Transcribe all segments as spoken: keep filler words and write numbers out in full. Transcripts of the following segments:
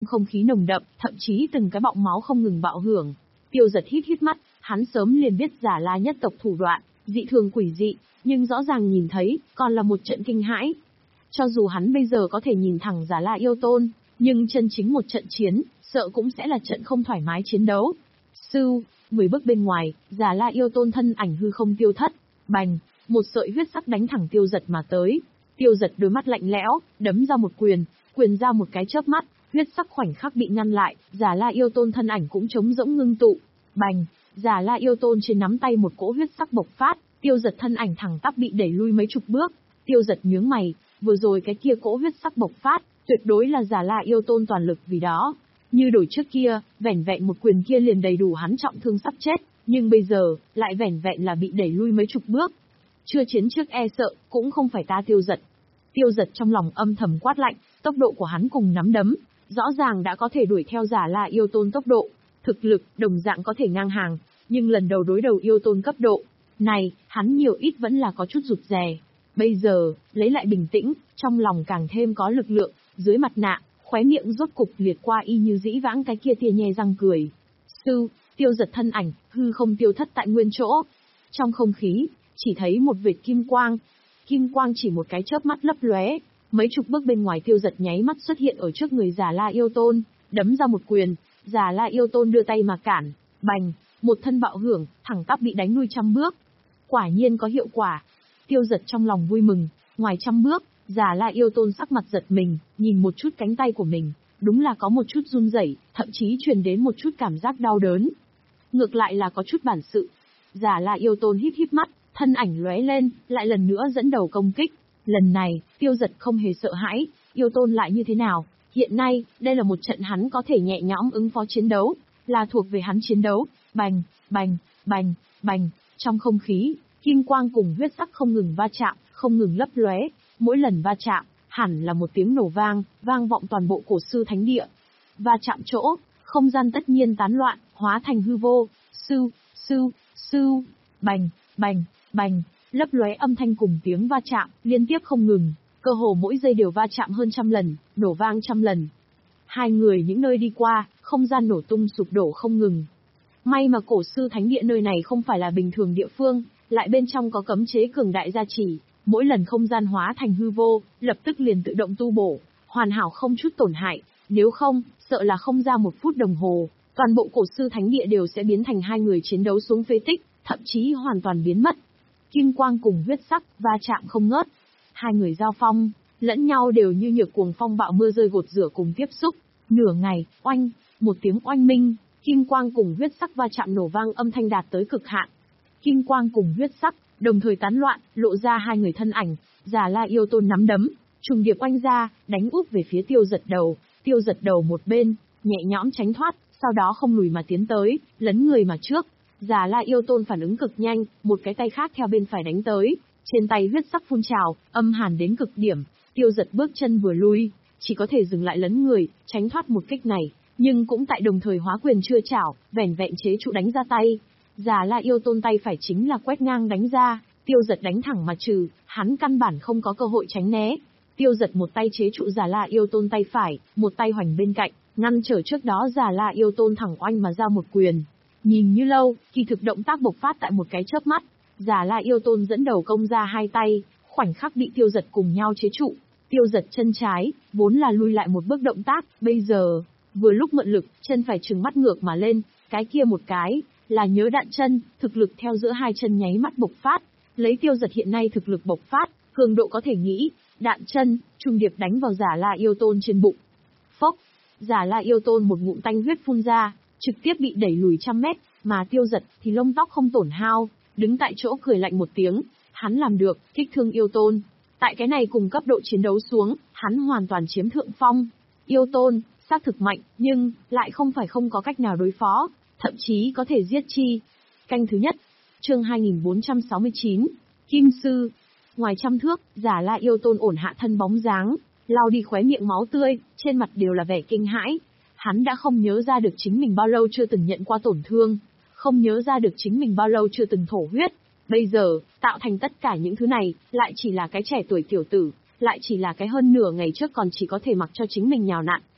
Không khí nồng đậm, thậm chí từng cái bọng máu không ngừng bạo hưởng. Tiêu Giật hít hít mắt, hắn sớm liền biết Giả La nhất tộc thủ đoạn, dị thường quỷ dị, nhưng rõ ràng nhìn thấy, còn là một trận kinh hãi. Cho dù hắn bây giờ có thể nhìn thẳng Giả La yêu tôn, nhưng chân chính một trận chiến, sợ cũng sẽ là trận không thoải mái chiến đấu. Sưu, mười bước bên ngoài, Giả La yêu tôn thân ảnh hư không tiêu thất, bành, một sợi huyết sắc đánh thẳng Tiêu Giật mà tới. Tiêu Giật đôi mắt lạnh lẽo, đấm ra một quyền, quyền ra một cái chớp mắt, huyết sắc khoảnh khắc bị ngăn lại, Giả La yêu tôn thân ảnh cũng trống rỗng ngưng tụ. Bành, Giả La yêu tôn trên nắm tay một cỗ huyết sắc bộc phát, Tiêu Giật thân ảnh thẳng tắp bị đẩy lui mấy chục bước. Tiêu Giật nhướng mày, vừa rồi cái kia cỗ huyết sắc bộc phát, tuyệt đối là Giả La yêu tôn toàn lực vì đó. Như đổi trước kia, vẻn vẹn một quyền kia liền đầy đủ hắn trọng thương sắp chết, nhưng bây giờ, lại vẻn vẹn là bị đẩy lui mấy chục bước. Chưa chiến trước e sợ, cũng không phải ta Tiêu Giật. Tiêu Giật trong lòng âm thầm quát lạnh, tốc độ của hắn cùng nắm đấm, rõ ràng đã có thể đuổi theo Giả La yêu tôn tốc độ, thực lực, đồng dạng có thể ngang hàng, nhưng lần đầu đối đầu yêu tôn cấp độ này, hắn nhiều ít vẫn là có chút rụt rè. Bây giờ, lấy lại bình tĩnh, trong lòng càng thêm có lực lượng, dưới mặt nạ, khóe miệng rốt cục liệt qua y như dĩ vãng cái kia tia nhe răng cười. Sư, Tiêu Giật thân ảnh, hư không tiêu thất tại nguyên chỗ. Trong không khí, chỉ thấy một vệt kim quang. Kim quang chỉ một cái chớp mắt lấp lóe, mấy chục bước bên ngoài Tiêu Giật nháy mắt xuất hiện ở trước người Giả La yêu tôn, đấm ra một quyền, Giả La yêu tôn đưa tay mà cản, bành, một thân bạo hưởng, thẳng tắp bị đánh lui trăm bước. Quả nhiên có hiệu quả. Tiêu Giật trong lòng vui mừng, ngoài trăm bước, Giả La yêu tôn sắc mặt giật mình, nhìn một chút cánh tay của mình, đúng là có một chút run rẩy, thậm chí truyền đến một chút cảm giác đau đớn. Ngược lại là có chút bản sự. Giả La yêu tôn híp híp mắt, thân ảnh lóe lên, lại lần nữa dẫn đầu công kích. Lần này, Tiêu Giật không hề sợ hãi, yêu tôn lại như thế nào? Hiện nay, đây là một trận hắn có thể nhẹ nhõm ứng phó chiến đấu, là thuộc về hắn chiến đấu. Bành, bành, bành, bành, trong không khí, kim quang cùng huyết sắc không ngừng va chạm, không ngừng lấp lóe, mỗi lần va chạm, hẳn là một tiếng nổ vang, vang vọng toàn bộ cổ sư thánh địa. Va chạm chỗ, không gian tất nhiên tán loạn, hóa thành hư vô, sưu, sưu, sưu, bành, bành, bành, lấp lóe âm thanh cùng tiếng va chạm, liên tiếp không ngừng, cơ hồ mỗi giây đều va chạm hơn trăm lần, nổ vang trăm lần. Hai người những nơi đi qua, không gian nổ tung sụp đổ không ngừng. May mà cổ sư thánh địa nơi này không phải là bình thường địa phương, lại bên trong có cấm chế cường đại gia trì, mỗi lần không gian hóa thành hư vô, lập tức liền tự động tu bổ, hoàn hảo không chút tổn hại, nếu không, sợ là không ra một phút đồng hồ, toàn bộ cổ sư thánh địa đều sẽ biến thành hai người chiến đấu xuống phế tích, thậm chí hoàn toàn biến mất. Kim quang cùng huyết sắc, va chạm không ngớt. Hai người giao phong, lẫn nhau đều như nhược cuồng phong bạo mưa rơi gột rửa cùng tiếp xúc. Nửa ngày, oanh, một tiếng oanh minh, kim quang cùng huyết sắc va chạm nổ vang âm thanh đạt tới cực hạn. Kim quang cùng huyết sắc, đồng thời tán loạn, lộ ra hai người thân ảnh, Giả La yêu tôn nắm đấm, trùng điệp oanh ra, đánh úp về phía Tiêu Giật đầu, Tiêu Giật đầu một bên, nhẹ nhõm tránh thoát, sau đó không lùi mà tiến tới, lấn người mà trước. Giả La yêu tôn phản ứng cực nhanh, một cái tay khác theo bên phải đánh tới, trên tay huyết sắc phun trào, âm hàn đến cực điểm, Tiêu Giật bước chân vừa lui, chỉ có thể dừng lại lấn người, tránh thoát một kích này, nhưng cũng tại đồng thời hóa quyền chưa chảo, vẻn vẹn chế trụ đánh ra tay. Giả La yêu tôn tay phải chính là quét ngang đánh ra, Tiêu Giật đánh thẳng mà trừ, hắn căn bản không có cơ hội tránh né. Tiêu Giật một tay chế trụ Giả La yêu tôn tay phải, một tay hoành bên cạnh, ngăn trở trước đó Giả La yêu tôn thẳng oanh mà ra một quyền. Nhìn như lâu, kỳ thực động tác bộc phát tại một cái chớp mắt, Giả La yêu tôn dẫn đầu công ra hai tay, khoảnh khắc bị Tiêu Giật cùng nhau chế trụ. Tiêu Giật chân trái, vốn là lui lại một bước động tác, bây giờ, vừa lúc mượn lực, chân phải trừng mắt ngược mà lên, cái kia một cái, là nhớ đạn chân, thực lực theo giữa hai chân nháy mắt bộc phát, lấy Tiêu Giật hiện nay thực lực bộc phát, cường độ có thể nghĩ, đạn chân, trùng điệp đánh vào Giả La yêu tôn trên bụng. Phốc, Giả La yêu tôn một ngụm tanh huyết phun ra, trực tiếp bị đẩy lùi trăm mét, mà Tiêu Giật thì lông tóc không tổn hao, đứng tại chỗ cười lạnh một tiếng, hắn làm được, kích thương yêu tôn. Tại cái này cùng cấp độ chiến đấu xuống, hắn hoàn toàn chiếm thượng phong. Yêu tôn, xác thực mạnh, nhưng, lại không phải không có cách nào đối phó, thậm chí có thể giết chi. Canh thứ nhất, chương hai nghìn bốn trăm sáu mươi chín, Kim Sư. Ngoài trăm thước, Giả La yêu tôn ổn hạ thân bóng dáng, lau đi khóe miệng máu tươi, trên mặt đều là vẻ kinh hãi. Hắn đã không nhớ ra được chính mình bao lâu chưa từng nhận qua tổn thương, không nhớ ra được chính mình bao lâu chưa từng thổ huyết. Bây giờ, tạo thành tất cả những thứ này, lại chỉ là cái trẻ tuổi tiểu tử, lại chỉ là cái hơn nửa ngày trước còn chỉ có thể mặc cho chính mình nhào nặn,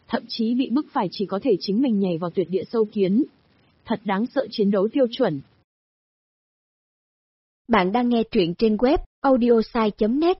thậm chí bị bức phải chỉ có thể chính mình nhảy vào tuyệt địa sâu kiến. Thật đáng sợ chiến đấu tiêu chuẩn. Bạn đang nghe truyện trên web audiosai chấm net.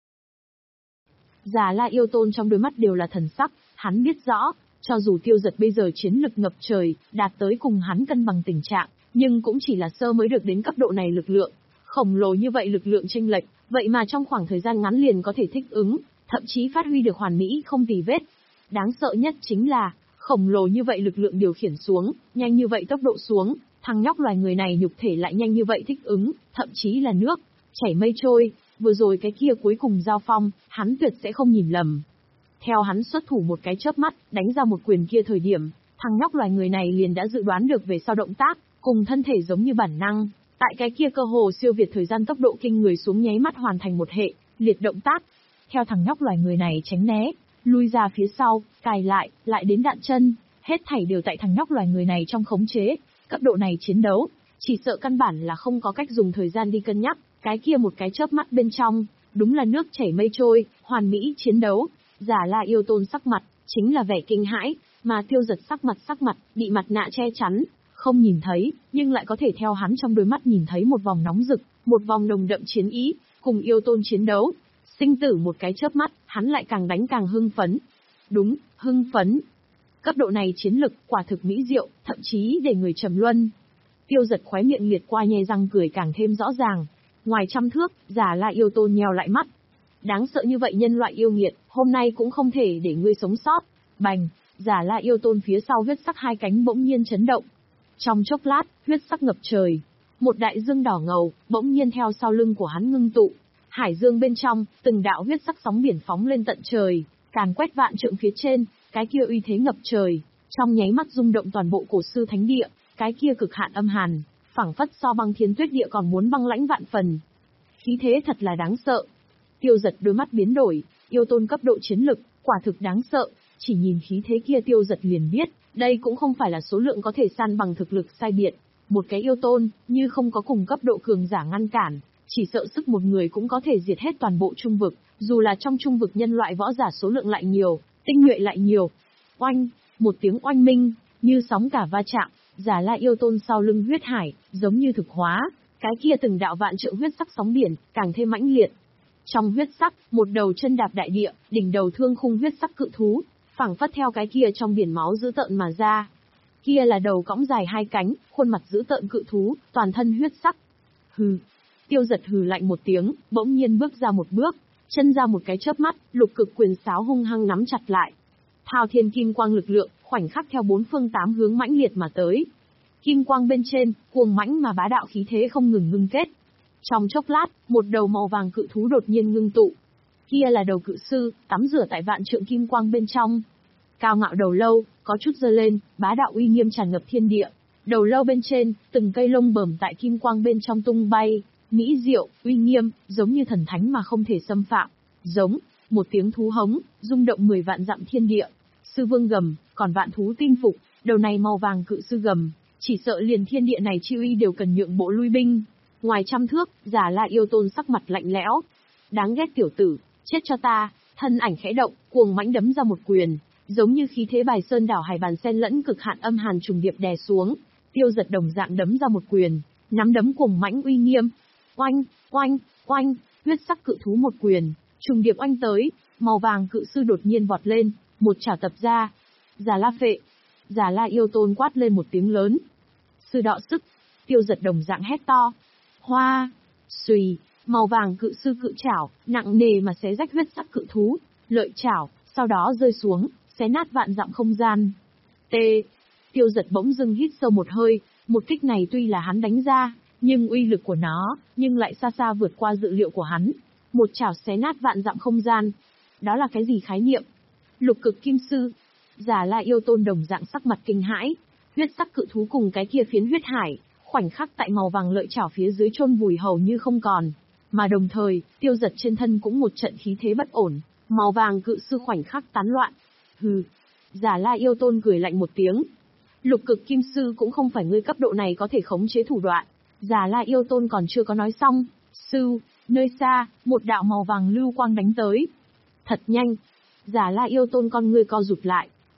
Già La Yêu Tôn trong đôi mắt đều là thần sắc, hắn biết rõ, cho dù Tiêu Giật bây giờ chiến lực ngập trời, đạt tới cùng hắn cân bằng tình trạng, nhưng cũng chỉ là sơ mới được đến cấp độ này lực lượng. Khổng lồ như vậy lực lượng chênh lệch, vậy mà trong khoảng thời gian ngắn liền có thể thích ứng, thậm chí phát huy được hoàn mỹ không tì vết. Đáng sợ nhất chính là, khổng lồ như vậy lực lượng điều khiển xuống, nhanh như vậy tốc độ xuống, thằng nhóc loài người này nhục thể lại nhanh như vậy thích ứng, thậm chí là nước chảy mây trôi, vừa rồi cái kia cuối cùng giao phong, hắn tuyệt sẽ không nhìn lầm. Theo hắn xuất thủ một cái chớp mắt, đánh ra một quyền kia thời điểm, thằng nhóc loài người này liền đã dự đoán được về sau động tác, cùng thân thể giống như bản năng, tại cái kia cơ hồ siêu việt thời gian tốc độ kinh người xuống nháy mắt hoàn thành một hệ liệt động tác. Theo thằng nhóc loài người này tránh né, lui ra phía sau, cài lại, lại đến đạn chân, hết thảy đều tại thằng nhóc loài người này trong khống chế. Cấp độ này chiến đấu, chỉ sợ căn bản là không có cách dùng thời gian đi cân nhắc, cái kia một cái chớp mắt bên trong, đúng là nước chảy mây trôi, hoàn mỹ chiến đấu. Già La Yêu Tôn sắc mặt, chính là vẻ kinh hãi, mà Tiêu Giật sắc mặt sắc mặt, bị mặt nạ che chắn, không nhìn thấy, nhưng lại có thể theo hắn trong đôi mắt nhìn thấy một vòng nóng rực, một vòng nồng đậm chiến ý, cùng Yêu Tôn chiến đấu. Sinh tử một cái chớp mắt, hắn lại càng đánh càng hưng phấn. Đúng, hưng phấn. Cấp độ này chiến lực, quả thực mỹ diệu, thậm chí để người trầm luân. Tiêu Giật khóe miệng liệt qua nhe răng cười càng thêm rõ ràng. Ngoài trăm thước, Già La Yêu Tôn nheo lại mắt. Đáng sợ như vậy nhân loại yêu nghiệt, hôm nay cũng không thể để ngươi sống sót. Bành, Già La Yêu Tôn phía sau huyết sắc hai cánh bỗng nhiên chấn động. Trong chốc lát, huyết sắc ngập trời. Một đại dương đỏ ngầu, bỗng nhiên theo sau lưng của hắn ngưng tụ. Hải dương bên trong, từng đạo huyết sắc sóng biển phóng lên tận trời, càn quét vạn trượng phía trên, cái kia uy thế ngập trời, trong nháy mắt rung động toàn bộ cổ sư thánh địa, cái kia cực hạn âm hàn, phảng phất so băng thiên tuyết địa còn muốn băng lãnh vạn phần. Khí thế thật là đáng sợ. Tiêu Giật đôi mắt biến đổi, yêu tôn cấp độ chiến lực, quả thực đáng sợ, chỉ nhìn khí thế kia Tiêu Giật liền biết, đây cũng không phải là số lượng có thể san bằng thực lực sai biệt. Một cái yêu tôn, như không có cùng cấp độ cường giả ngăn cản, chỉ sợ sức một người cũng có thể diệt hết toàn bộ trung vực, dù là trong trung vực nhân loại võ giả số lượng lại nhiều, tinh nhuệ lại nhiều. Oanh, một tiếng oanh minh, như sóng cả va chạm, Già La Yêu Tôn sau lưng huyết hải, giống như thực hóa, cái kia từng đạo vạn trượng huyết sắc sóng biển, càng thêm mãnh liệt. Trong huyết sắc, một đầu chân đạp đại địa, đỉnh đầu thương khung huyết sắc cự thú, phảng phất theo cái kia trong biển máu dữ tợn mà ra. Kia là đầu cõng dài hai cánh, khuôn mặt dữ tợn cự thú, toàn thân huyết sắc. Hừ. Tiêu Giật hừ lạnh một tiếng, bỗng nhiên bước ra một bước, chân ra một cái chớp mắt, lục cực quyền sáo hung hăng nắm chặt lại. Thao thiên kim quang lực lượng, khoảnh khắc theo bốn phương tám hướng mãnh liệt mà tới. Kim quang bên trên, cuồng mãnh mà bá đạo khí thế không ngừng ngưng kết. Trong chốc lát, một đầu màu vàng cự thú đột nhiên ngưng tụ. Kia là đầu cự sư, tắm rửa tại vạn trượng kim quang bên trong. Cao ngạo đầu lâu, có chút giơ lên, bá đạo uy nghiêm tràn ngập thiên địa. Đầu lâu bên trên, từng cây lông bẩm tại kim quang bên trong tung bay. Mỹ diệu, uy nghiêm, giống như thần thánh mà không thể xâm phạm. Giống, một tiếng thú hống, rung động mười vạn dặm thiên địa. Sư vương gầm, còn vạn thú tin phục, đầu này màu vàng cự sư gầm, chỉ sợ liền thiên địa này chi uy đều cần nhượng bộ lui binh. Ngoài trăm thước, Già La Yêu Tôn sắc mặt lạnh lẽo. Đáng ghét tiểu tử, chết cho ta, thân ảnh khẽ động, cuồng mãnh đấm ra một quyền, giống như khí thế bài sơn đảo hải bàn sen lẫn cực hạn âm hàn trùng điệp đè xuống. Tiêu Giật đồng dạng đấm ra một quyền, nắm đấm cuồng mãnh uy nghiêm. Oanh, oanh, oanh, huyết sắc cự thú một quyền, trùng điệp oanh tới, màu vàng cự sư đột nhiên vọt lên, một chảo tập ra. Già La phệ. Già La Yêu Tôn quát lên một tiếng lớn. Sư đọ sức. Tiêu Giật đồng dạng hét to. Hoa, xùy, màu vàng cự sư cự chảo, nặng nề mà xé rách huyết sắc cự thú, lợi chảo, sau đó rơi xuống, xé nát vạn dặm không gian. T. Tiêu Giật bỗng dưng hít sâu một hơi, một kích này tuy là hắn đánh ra, nhưng uy lực của nó, nhưng lại xa xa vượt qua dự liệu của hắn. Một chảo xé nát vạn dặm không gian. Đó là cái gì khái niệm? Lục cực kim sư. Già La Yêu Tôn đồng dạng sắc mặt kinh hãi. Huyết sắc cự thú cùng cái kia phiến huyết hải, khoảnh khắc tại màu vàng lợi chảo phía dưới chôn vùi hầu như không còn. Mà đồng thời, Tiêu Giật trên thân cũng một trận khí thế bất ổn, màu vàng cự sư khoảnh khắc tán loạn. Hừ. Già La Yêu Tôn cười lạnh một tiếng. Lục cực kim sư cũng không phải ngươi cấp độ này có thể khống chế thủ đoạn. Già La Yêu Tôn còn chưa có nói xong. Sư, nơi xa, một đạo màu vàng lưu quang đánh tới. Thật nhanh. Già La Yêu Tôn con ngươi co rụt lại.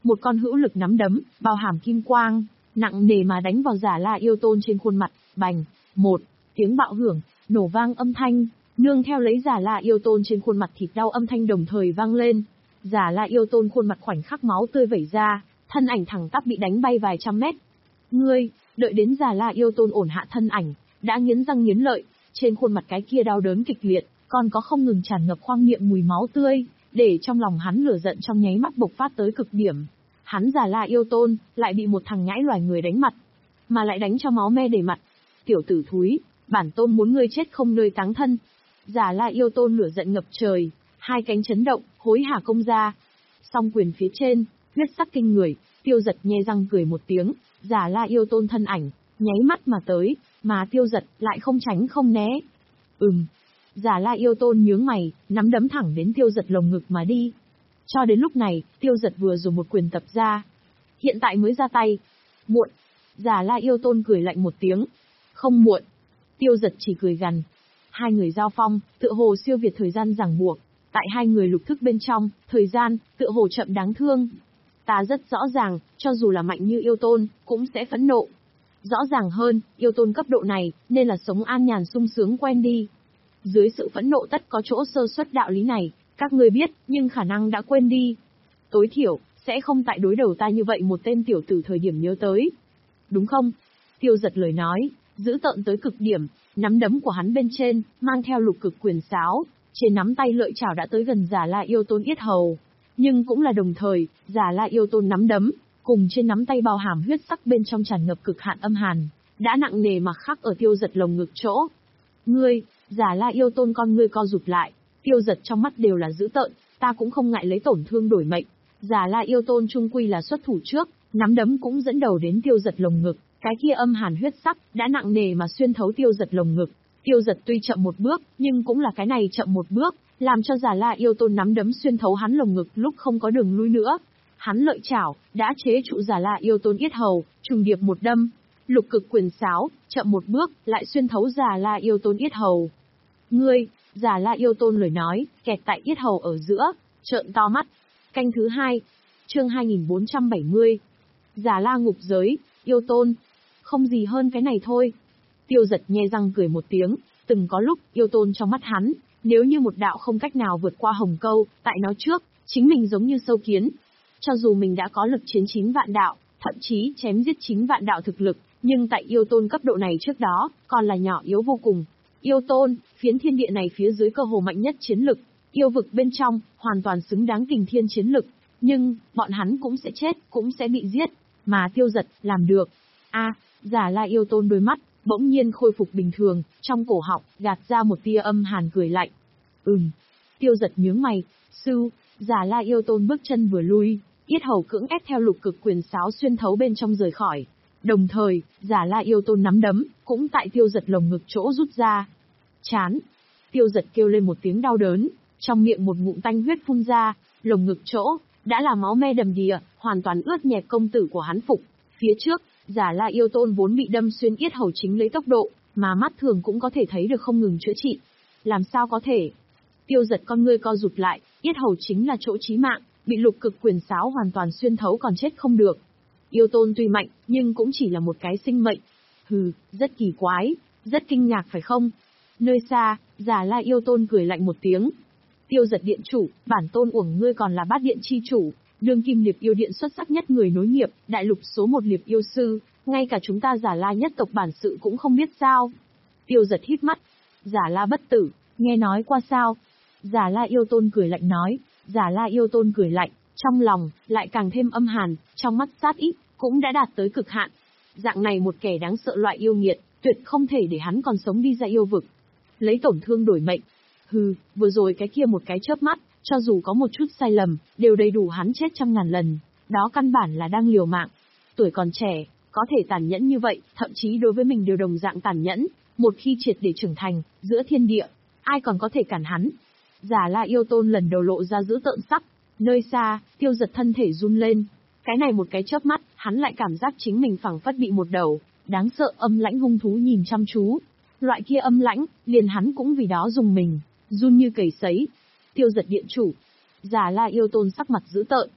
Một con hữu lực nắm đấm, bao hàm kim quang, nặng nề mà đánh vào Già La Yêu Tôn trên khuôn mặt, bành, một tiếng bạo hưởng, nổ vang âm thanh, nương theo lấy Già La Yêu Tôn trên khuôn mặt thịt đau âm thanh đồng thời vang lên. Già La Yêu Tôn khuôn mặt khoảnh khắc máu tươi vẩy ra, thân ảnh thẳng tắp bị đánh bay vài trăm mét. Ngươi, đợi đến Già La Yêu Tôn ổn hạ thân ảnh, đã nghiến răng nghiến lợi, trên khuôn mặt cái kia đau đớn kịch liệt, còn có không ngừng tràn ngập khoang miệng mùi máu tươi, để trong lòng hắn lửa giận trong nháy mắt bộc phát tới cực điểm. Hắn Già La Yêu Tôn, lại bị một thằng nhãi loài người đánh mặt, mà lại đánh cho máu me đầy mặt. Tiểu tử thúi, bản tôn muốn ngươi chết không nơi táng thân. Già La Yêu Tôn lửa giận ngập trời, hai cánh chấn động, hối hả công ra. Song quyền phía trên, huyết sắc kinh người, Tiêu Giật nhe răng cười một tiếng, Già La Yêu Tôn thân ảnh, nháy mắt mà tới, mà Tiêu Giật lại không tránh không né. Ừm. Già La Yêu Tôn nhướng mày, nắm đấm thẳng đến Tiêu Giật lồng ngực mà đi. Cho đến lúc này, Tiêu Giật vừa dùng một quyền tập ra. Hiện tại mới ra tay. Muộn. Già La Yêu Tôn cười lạnh một tiếng. Không muộn. Tiêu Giật chỉ cười gằn. Hai người giao phong, tựa hồ siêu việt thời gian ràng buộc. Tại hai người lục thức bên trong, thời gian, tựa hồ chậm đáng thương. Ta rất rõ ràng, cho dù là mạnh như Yêu Tôn, cũng sẽ phẫn nộ. Rõ ràng hơn, Yêu Tôn cấp độ này, nên là sống an nhàn sung sướng quen đi. Dưới sự phẫn nộ tất có chỗ sơ suất đạo lý này, các ngươi biết, nhưng khả năng đã quên đi. Tối thiểu, sẽ không tại đối đầu ta như vậy một tên tiểu tử thời điểm nhớ tới. Đúng không? Tiêu Giật lời nói, giữ tợn tới cực điểm, nắm đấm của hắn bên trên, mang theo lục cực quyền sáo, trên nắm tay lợi chảo đã tới gần Già La Yêu Tôn yết hầu. Nhưng cũng là đồng thời, Già La Yêu Tôn nắm đấm, cùng trên nắm tay bao hàm huyết sắc bên trong tràn ngập cực hạn âm hàn, đã nặng nề mà khắc ở Tiêu Giật lồng ngực chỗ. Ngươi, Già La Yêu Tôn con ngươi co rụt lại, Tiêu Giật trong mắt đều là dữ tợn, ta cũng không ngại lấy tổn thương đổi mệnh. Già La Yêu Tôn trung quy là xuất thủ trước, nắm đấm cũng dẫn đầu đến Tiêu Giật lồng ngực, cái kia âm hàn huyết sắc đã nặng nề mà xuyên thấu Tiêu Giật lồng ngực. Tiêu Giật tuy chậm một bước, nhưng cũng là cái này chậm một bước, làm cho Già La Yêu Tôn nắm đấm xuyên thấu hắn lồng ngực lúc không có đường lui nữa. Hắn lợi chảo đã chế trụ Già La Yêu Tôn yết hầu, trùng điệp một đâm. Lục cực quyền sáo, chậm một bước, lại xuyên thấu Già La Yêu Tôn yết hầu. Ngươi, Già La Yêu Tôn lời nói, kẹt tại yết hầu ở giữa, trợn to mắt. Canh thứ hai, chương hai nghìn bốn trăm bảy mươi. Già La ngục giới, Yêu Tôn. Không gì hơn cái này thôi. Tiêu Giật nhe răng cười một tiếng, từng có lúc, Yêu Tôn trong mắt hắn, nếu như một đạo không cách nào vượt qua hồng câu, tại nó trước, chính mình giống như sâu kiến. Cho dù mình đã có lực chiến chín vạn đạo, thậm chí chém giết chín vạn đạo thực lực, nhưng tại Yêu Tôn cấp độ này trước đó, còn là nhỏ yếu vô cùng. Yêu Tôn, phiến thiên địa này phía dưới cơ hồ mạnh nhất chiến lực, yêu vực bên trong, hoàn toàn xứng đáng kình thiên chiến lực, nhưng, bọn hắn cũng sẽ chết, cũng sẽ bị giết, mà Tiêu Giật, làm được. A, Già La Yêu Tôn đôi mắt, bỗng nhiên khôi phục bình thường, trong cổ họng, gạt ra một tia âm hàn cười lạnh. Ừm, Tiêu Giật nhướng mày, sư, Già La Yêu Tôn bước chân vừa lui, yết hầu cưỡng ép theo lục cực quyền sáo xuyên thấu bên trong rời khỏi. Đồng thời, Già La Yêu Tôn nắm đấm, cũng tại Tiêu Giật lồng ngực chỗ rút ra. Chán. Tiêu Giật kêu lên một tiếng đau đớn, trong miệng một ngụm tanh huyết phun ra, lồng ngực chỗ, đã là máu me đầm đìa, hoàn toàn ướt nhẹp công tử của hắn phục. Phía trước, Già La Yêu Tôn vốn bị đâm xuyên yết hầu chính lấy tốc độ, mà mắt thường cũng có thể thấy được không ngừng chữa trị. Làm sao có thể? Tiêu Giật con ngươi co rụt lại, yết hầu chính là chỗ chí mạng, bị lục cực quyền sáo hoàn toàn xuyên thấu còn chết không được. Yêu Tôn tuy mạnh, nhưng cũng chỉ là một cái sinh mệnh. Hừ, rất kỳ quái, rất kinh ngạc phải không? Nơi xa, Già La Yêu Tôn cười lạnh một tiếng. Tiêu Giật điện chủ, bản tôn uổng ngươi còn là bát điện chi chủ, đương kim liệp yêu điện xuất sắc nhất người nối nghiệp, đại lục số một liệp yêu sư, ngay cả chúng ta Già La nhất tộc bản sự cũng không biết sao. Tiêu Giật hít mắt. Già La bất tử, nghe nói qua sao? Già La Yêu Tôn cười lạnh nói. Già La Yêu Tôn cười lạnh, trong lòng, lại càng thêm âm hàn, trong mắt sát ý, cũng đã đạt tới cực hạn. Dạng này một kẻ đáng sợ loại yêu nghiệt, tuyệt không thể để hắn còn sống đi ra yêu vực. Lấy tổn thương đổi mệnh. Hừ, vừa rồi cái kia một cái chớp mắt, cho dù có một chút sai lầm, đều đầy đủ hắn chết trăm ngàn lần. Đó căn bản là đang liều mạng. Tuổi còn trẻ, có thể tàn nhẫn như vậy, thậm chí đối với mình đều đồng dạng tàn nhẫn. Một khi triệt để trưởng thành, giữa thiên địa, ai còn có thể cản hắn? Già La Yêu Tôn lần đầu lộ ra dữ tợn sắc. Nơi xa, Tiêu Giật thân thể run lên. Cái này một cái chớp mắt, hắn lại cảm giác chính mình phảng phất bị một đầu đáng sợ âm lãnh hung thú nhìn chăm chú. Loại kia âm lãnh, liền hắn cũng vì đó dùng mình, run như cầy sấy. Tiêu Giật điện chủ. Già La Yêu Tôn sắc mặt dữ tợn.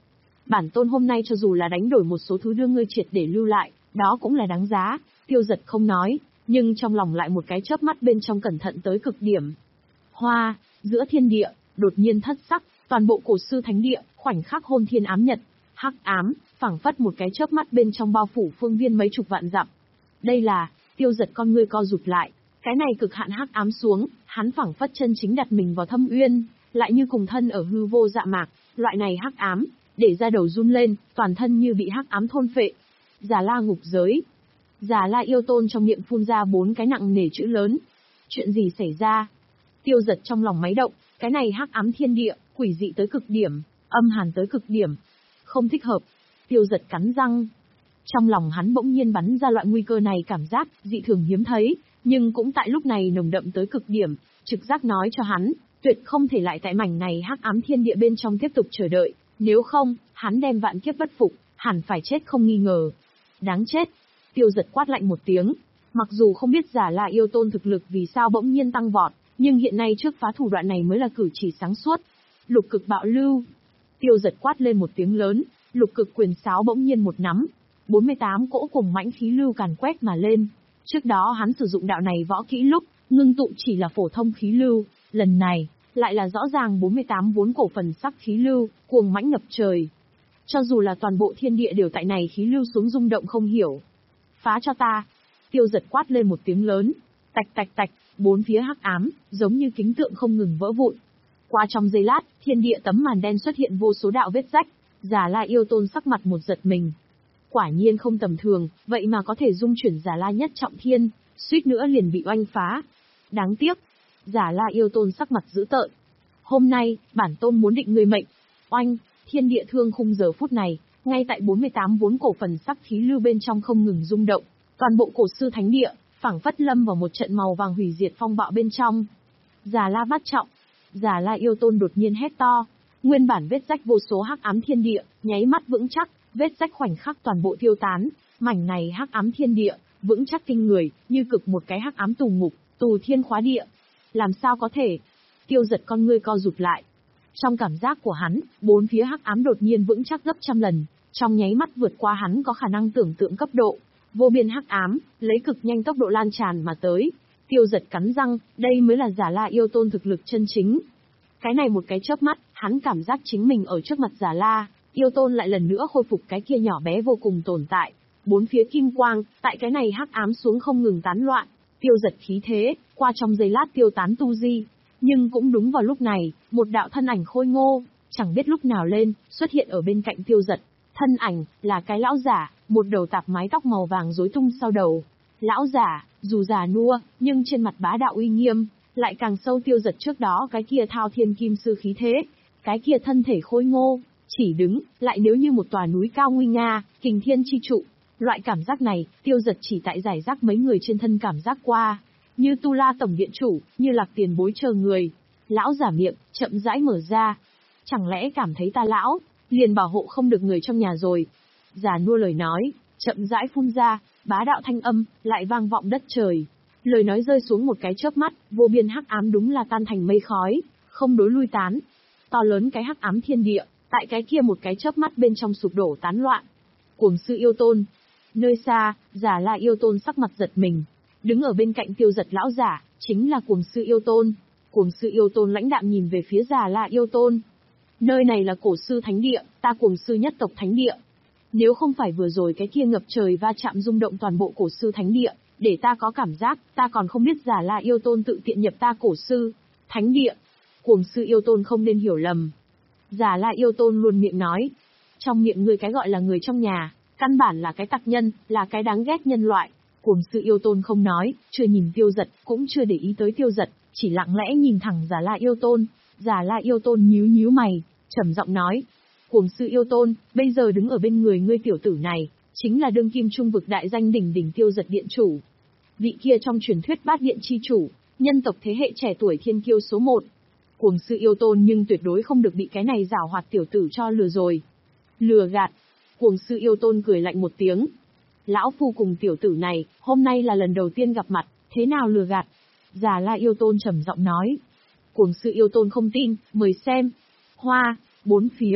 Bản tôn hôm nay cho dù là đánh đổi một số thứ đưa ngươi triệt để lưu lại, đó cũng là đáng giá. Tiêu Giật không nói, nhưng trong lòng lại một cái chớp mắt bên trong cẩn thận tới cực điểm. Hoa, giữa thiên địa, đột nhiên thất sắc, toàn bộ cổ sư thánh địa, khoảnh khắc hôn thiên ám nhật, hắc ám, phảng phất một cái chớp mắt bên trong bao phủ phương viên mấy chục vạn dặm. Đây là, Tiêu Giật con ngươi co rụt lại, cái này cực hạn hắc ám xuống, hắn phảng phất chân chính đặt mình vào thâm uyên, lại như cùng thân ở hư vô dạ mạc, loại này hắc ám, để ra đầu run lên, toàn thân như bị hắc ám thôn phệ. Già La ngục giới. Già La yêu tôn trong miệng phun ra bốn cái nặng nề chữ lớn. Chuyện gì xảy ra? Tiêu Giật trong lòng máy động, cái này hắc ám thiên địa, quỷ dị tới cực điểm, âm hàn tới cực điểm. Không thích hợp. Tiêu Giật cắn răng. Trong lòng hắn bỗng nhiên bắn ra loại nguy cơ này, cảm giác dị thường hiếm thấy, nhưng cũng tại lúc này nồng đậm tới cực điểm, trực giác nói cho hắn, tuyệt không thể lại tại mảnh này hắc ám thiên địa bên trong tiếp tục chờ đợi, nếu không, hắn đem vạn kiếp bất phục, hẳn phải chết không nghi ngờ. Đáng chết. Tiêu Giật quát lạnh một tiếng, mặc dù không biết Già La yêu tôn thực lực vì sao bỗng nhiên tăng vọt, nhưng hiện nay trước phá thủ đoạn này mới là cử chỉ sáng suốt. Lục cực bạo lưu. Tiêu Giật quát lên một tiếng lớn, lục cực quyền sáo bỗng nhiên một nắm, bốn mươi tám cỗ cùng mãnh khí lưu càn quét mà lên. Trước đó hắn sử dụng đạo này võ kỹ lúc, ngưng tụ chỉ là phổ thông khí lưu, lần này, lại là rõ ràng bốn mươi tám vốn cổ phần sắc khí lưu, cuồng mãnh ngập trời. Cho dù là toàn bộ thiên địa đều tại này khí lưu xuống rung động không hiểu. Phá cho ta. Tiêu Giật quát lên một tiếng lớn. Tạch tạch tạch, bốn phía hắc ám, giống như kính tượng không ngừng vỡ vụn. Qua trong giây lát, thiên địa tấm màn đen xuất hiện vô số đạo vết rách. Già La yêu tôn sắc mặt một giật mình. Quả nhiên không tầm thường, vậy mà có thể dung chuyển Già La nhất trọng thiên, suýt nữa liền bị oanh phá. Đáng tiếc. Già La yêu tôn sắc mặt dữ tợn. Hôm nay, bản tôn muốn định ngươi mệnh. Oanh, thiên địa thương khung giờ phút này, ngay tại bốn mươi tám vốn cổ phần sắc khí lưu bên trong không ngừng rung động, toàn bộ cổ sư thánh địa, phảng phất lâm vào một trận màu vàng hủy diệt phong bạo bên trong. Già La bát trọng. Già La yêu tôn đột nhiên hét to, nguyên bản vết rách vô số hắc ám thiên địa, nháy mắt vững chắc, vết rách khoảnh khắc toàn bộ tiêu tán, mảnh này hắc ám thiên địa, vững chắc kinh người, như cực một cái hắc ám tù ngục, tù thiên khóa địa. Làm sao có thể? Tiêu Giật con ngươi co rụt lại. Trong cảm giác của hắn, bốn phía hắc ám đột nhiên vững chắc gấp trăm lần, trong nháy mắt vượt qua hắn có khả năng tưởng tượng cấp độ. Vô biên hắc ám, lấy cực nhanh tốc độ lan tràn mà tới. Tiêu Giật cắn răng, đây mới là Già La yêu tôn thực lực chân chính. Cái này một cái chớp mắt, hắn cảm giác chính mình ở trước mặt Già La yêu tôn lại lần nữa khôi phục cái kia nhỏ bé vô cùng tồn tại. Bốn phía kim quang, tại cái này hắc ám xuống không ngừng tán loạn. Tiêu Giật khí thế, qua trong giây lát tiêu tán tu di. Nhưng cũng đúng vào lúc này, một đạo thân ảnh khôi ngô, chẳng biết lúc nào lên, xuất hiện ở bên cạnh Tiêu Giật. Thân ảnh, là cái lão giả, một đầu tạp mái tóc màu vàng rối tung sau đầu. Lão giả, dù già nua, nhưng trên mặt bá đạo uy nghiêm, lại càng sâu Tiêu Giật trước đó cái kia thao thiên kim sư khí thế. Cái kia thân thể khôi ngô, chỉ đứng, lại nếu như một tòa núi cao nguy nga, kình thiên chi trụ. Loại cảm giác này, Tiêu Giật chỉ tại giải rác mấy người trên thân cảm giác qua. Như Tu La tổng điện chủ, như Lạc tiền bối chờ người. Lão giả miệng, chậm rãi mở ra. Chẳng lẽ cảm thấy ta lão, liền bảo hộ không được người trong nhà rồi. Già nua lời nói, chậm rãi phun ra, bá đạo thanh âm, lại vang vọng đất trời. Lời nói rơi xuống một cái chớp mắt, vô biên hắc ám đúng là tan thành mây khói, không đối lui tán. To lớn cái hắc ám thiên địa, tại cái kia một cái chớp mắt bên trong sụp đổ tán loạn. Cuồng sư yêu tôn. Nơi xa, Già La yêu tôn sắc mặt giật mình. Đứng ở bên cạnh Tiêu Giật lão giả, chính là Cuồng sư yêu tôn. Cuồng sư yêu tôn lãnh đạm nhìn về phía Già La yêu tôn. Nơi này là cổ sư thánh địa, ta Cuồng sư nhất tộc thánh địa. Nếu không phải vừa rồi cái kia ngập trời va chạm rung động toàn bộ cổ sư thánh địa, để ta có cảm giác, ta còn không biết Già La yêu tôn tự tiện nhập ta cổ sư thánh địa. Cuồng sư yêu tôn không nên hiểu lầm. Già La yêu tôn luôn miệng nói, trong miệng người cái gọi là người trong nhà, căn bản là cái tặc nhân, là cái đáng ghét nhân loại. Cuồng sư yêu tôn không nói, chưa nhìn Tiêu Giật, cũng chưa để ý tới Tiêu Giật, chỉ lặng lẽ nhìn thẳng Già La yêu tôn. Già La yêu tôn nhíu nhíu mày, trầm giọng nói, Cuồng sư yêu tôn, bây giờ đứng ở bên người ngươi tiểu tử này, chính là đương kim trung vực đại danh đỉnh đỉnh Tiêu Giật điện chủ. Vị kia trong truyền thuyết bát điện chi chủ, nhân tộc thế hệ trẻ tuổi thiên kiêu số một. Cuồng sư yêu tôn nhưng tuyệt đối không được bị cái này giảo hoạt tiểu tử cho lừa rồi. Lừa gạt. Cuồng sư yêu tôn cười lạnh một tiếng. Lão phu cùng tiểu tử này, hôm nay là lần đầu tiên gặp mặt, thế nào lừa gạt? Già La yêu tôn trầm giọng nói. Cuồng sư yêu tôn không tin, mời xem. Hoa, bốn phía,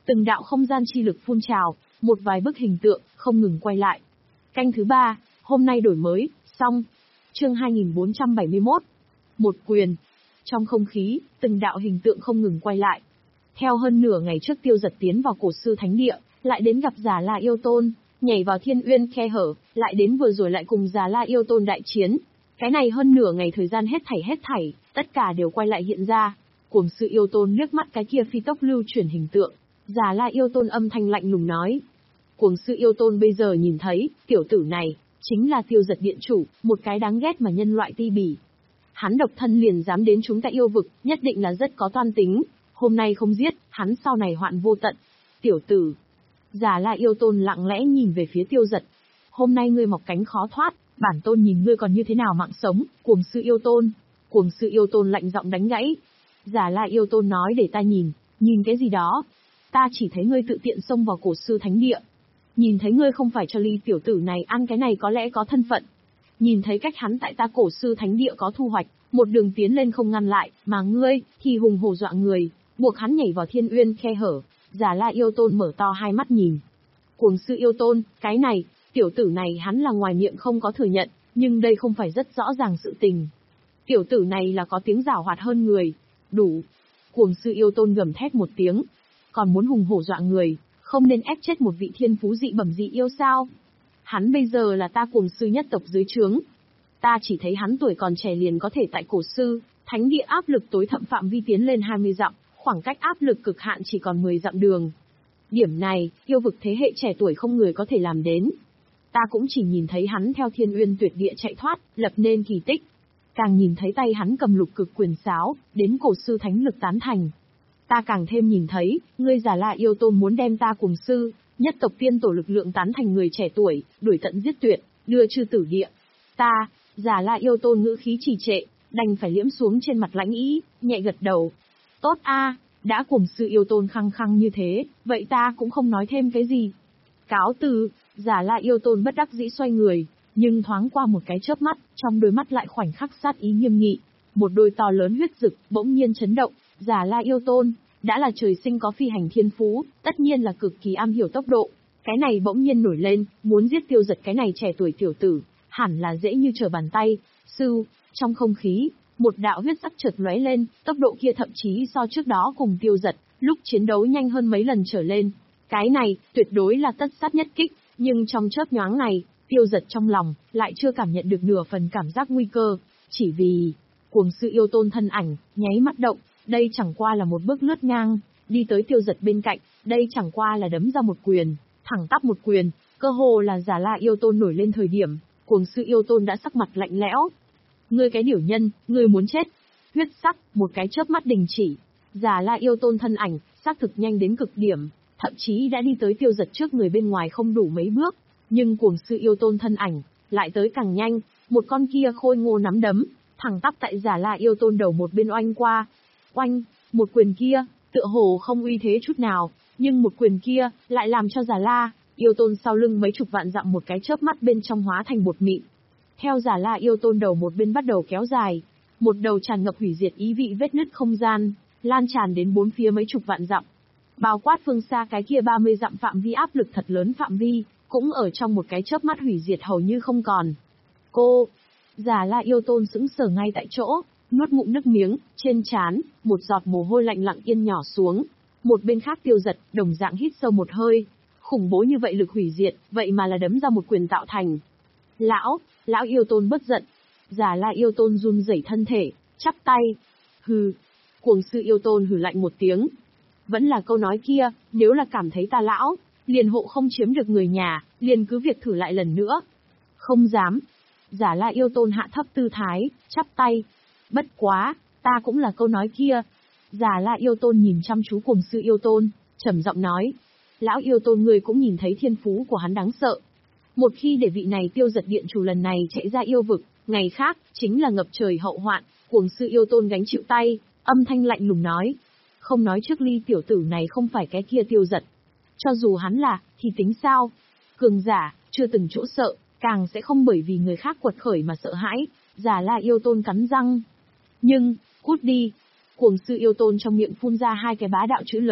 Từng đạo không gian chi lực phun trào, một vài bức hình tượng, không ngừng quay lại. Canh thứ ba, hôm nay đổi mới, xong. Chương hai nghìn bốn trăm bảy mươi mốt. Một quyền. Trong không khí, từng đạo hình tượng không ngừng quay lại. Theo hơn nửa ngày trước Tiêu Dật tiến vào cổ sư thánh địa, lại đến gặp Già La Yêu Tôn, nhảy vào thiên uyên khe hở, lại đến vừa rồi lại cùng Già La Yêu Tôn đại chiến. Cái này hơn nửa ngày thời gian hết thảy hết thảy, tất cả đều quay lại hiện ra. Cuồng sư yêu tôn liếc mắt cái kia phi tốc lưu chuyển hình tượng. Già La Yêu Tôn âm thanh lạnh lùng nói. Cuồng sư yêu tôn bây giờ nhìn thấy, tiểu tử này, chính là Tiêu Dật điện chủ, một cái đáng ghét mà nhân loại ti bỉ. Hắn độc thân liền dám đến chúng ta yêu vực, nhất định là rất có toan tính. Hôm nay không giết, hắn sau này hoạn vô tận. Tiểu tử. Già La Yêu Tôn lặng lẽ nhìn về phía Tiêu Dật. Hôm nay ngươi mọc cánh khó thoát, bản tôn nhìn ngươi còn như thế nào mạng sống, cuồng sư yêu tôn. Cuồng sư yêu tôn lạnh giọng đánh gãy. Già La Yêu Tôn nói để ta nhìn, nhìn cái gì đó. Ta chỉ thấy ngươi tự tiện xông vào cổ sư thánh địa. Nhìn thấy ngươi không phải cho ly tiểu tử này ăn cái này có lẽ có thân phận. Nhìn thấy cách hắn tại ta cổ sư thánh địa có thu hoạch, một đường tiến lên không ngăn lại, mà ngươi, thì hùng hổ dọa người, buộc hắn nhảy vào thiên uyên khe hở. Già La Yêu Tôn mở to hai mắt nhìn. Cuồng sư yêu tôn, cái này, tiểu tử này hắn là ngoài miệng không có thừa nhận, nhưng đây không phải rất rõ ràng sự tình. Tiểu tử này là có tiếng giảo hoạt hơn người. Đủ. Cuồng sư yêu tôn gầm thét một tiếng. Còn muốn hùng hổ dọa người, không nên ép chết một vị thiên phú dị bẩm dị yêu sao? Hắn bây giờ là ta cuồng sư nhất tộc dưới trướng. Ta chỉ thấy hắn tuổi còn trẻ liền có thể tại cổ sư, thánh địa áp lực tối thậm phạm vi tiến lên hai mươi dặm, khoảng cách áp lực cực hạn chỉ còn mười dặm đường. Điểm này, yêu vực thế hệ trẻ tuổi không người có thể làm đến. Ta cũng chỉ nhìn thấy hắn theo thiên uyên tuyệt địa chạy thoát, lập nên kỳ tích. Càng nhìn thấy tay hắn cầm lục cực quyền sáo, đến cổ sư thánh lực tán thành. Ta càng thêm nhìn thấy, ngươi Già La Yêu Tôn muốn đem ta cùng sư, nhất tộc tiên tổ lực lượng tán thành người trẻ tuổi, đuổi tận giết tuyệt, đưa chư tử địa. Ta, Già La Yêu Tôn ngữ khí trì trệ, đành phải liễm xuống trên mặt lãnh ý, nhẹ gật đầu. Tốt a, đã cùng sư yêu tôn khăng khăng như thế, vậy ta cũng không nói thêm cái gì. Cáo từ, Già La Yêu Tôn bất đắc dĩ xoay người, nhưng thoáng qua một cái chớp mắt, trong đôi mắt lại khoảnh khắc sát ý nghiêm nghị. Một đôi to lớn huyết rực, bỗng nhiên chấn động, Già La Yêu Tôn, đã là trời sinh có phi hành thiên phú, tất nhiên là cực kỳ am hiểu tốc độ. Cái này bỗng nhiên nổi lên, muốn giết Tiêu Dật cái này trẻ tuổi tiểu tử, hẳn là dễ như trở bàn tay. Sư, trong không khí, một đạo huyết sắc chợt lóe lên, tốc độ kia thậm chí so trước đó cùng Tiêu Dật, lúc chiến đấu nhanh hơn mấy lần trở lên. Cái này, tuyệt đối là tất sát nhất kích, nhưng trong chớp nhoáng này, Tiêu Dật trong lòng, lại chưa cảm nhận được nửa phần cảm giác nguy cơ, chỉ vì, cuồng sư yêu tôn thân ảnh, nháy mắt động, đây chẳng qua là một bước lướt ngang, đi tới Tiêu Dật bên cạnh, đây chẳng qua là đấm ra một quyền, thẳng tắp một quyền, cơ hồ là Già La Yêu Tôn nổi lên thời điểm, cuồng sư yêu tôn đã sắc mặt lạnh lẽo. Ngươi cái điểu nhân, ngươi muốn chết. Huyết sắc, một cái chớp mắt đình chỉ. Già La Yêu Tôn thân ảnh, xác thực nhanh đến cực điểm, thậm chí đã đi tới Tiêu Dật trước người bên ngoài không đủ mấy bước, nhưng cuồng sư yêu tôn thân ảnh, lại tới càng nhanh, một con kia khôi ngô nắm đấm, thẳng tắp tại Già La Yêu Tôn đầu một bên oanh qua. Oanh, một quyền kia, tựa hồ không uy thế chút nào, nhưng một quyền kia, lại làm cho Già La Yêu Tôn sau lưng mấy chục vạn dặm một cái chớp mắt bên trong hóa thành bột mịn. Theo Già La Yêu Tôn đầu một bên bắt đầu kéo dài, một đầu tràn ngập hủy diệt ý vị vết nứt không gian, lan tràn đến bốn phía mấy chục vạn dặm. Bao quát phương xa cái kia ba mươi dặm phạm vi áp lực thật lớn phạm vi, cũng ở trong một cái chớp mắt hủy diệt hầu như không còn. Cô, Già La Yêu Tôn sững sờ ngay tại chỗ, nuốt ngụm nước miếng, trên trán, một giọt mồ hôi lạnh lặng yên nhỏ xuống. Một bên khác Tiêu Dật, đồng dạng hít sâu một hơi. Khủng bố như vậy lực hủy diệt, vậy mà là đấm ra một quyền tạo thành. Lão, lão yêu tôn bất giận. Già La Yêu Tôn run rẩy thân thể, chắp tay. Hừ. Cuồng sư yêu tôn hừ lạnh một tiếng. Vẫn là câu nói kia, nếu là cảm thấy ta lão, liền hộ không chiếm được người nhà, liền cứ việc thử lại lần nữa. Không dám. Già La Yêu Tôn hạ thấp tư thái, chắp tay. Bất quá, ta cũng là câu nói kia. Già La Yêu Tôn nhìn chăm chú cuồng sư yêu tôn, trầm giọng nói. Lão yêu tôn người cũng nhìn thấy thiên phú của hắn đáng sợ. Một khi để vị này Tiêu Dật điện chủ lần này chạy ra yêu vực, ngày khác, chính là ngập trời hậu hoạn, cuồng sư yêu tôn gánh chịu tay, âm thanh lạnh lùng nói. Không nói trước ly tiểu tử này không phải cái kia Tiêu Dật. Cho dù hắn là, thì tính sao? Cường giả, chưa từng chỗ sợ, càng sẽ không bởi vì người khác quật khởi mà sợ hãi. Già La Yêu Tôn cắn răng. Nhưng, cút đi. Cuồng sư yêu tôn trong miệng phun ra hai cái bá đạo chữ lớn.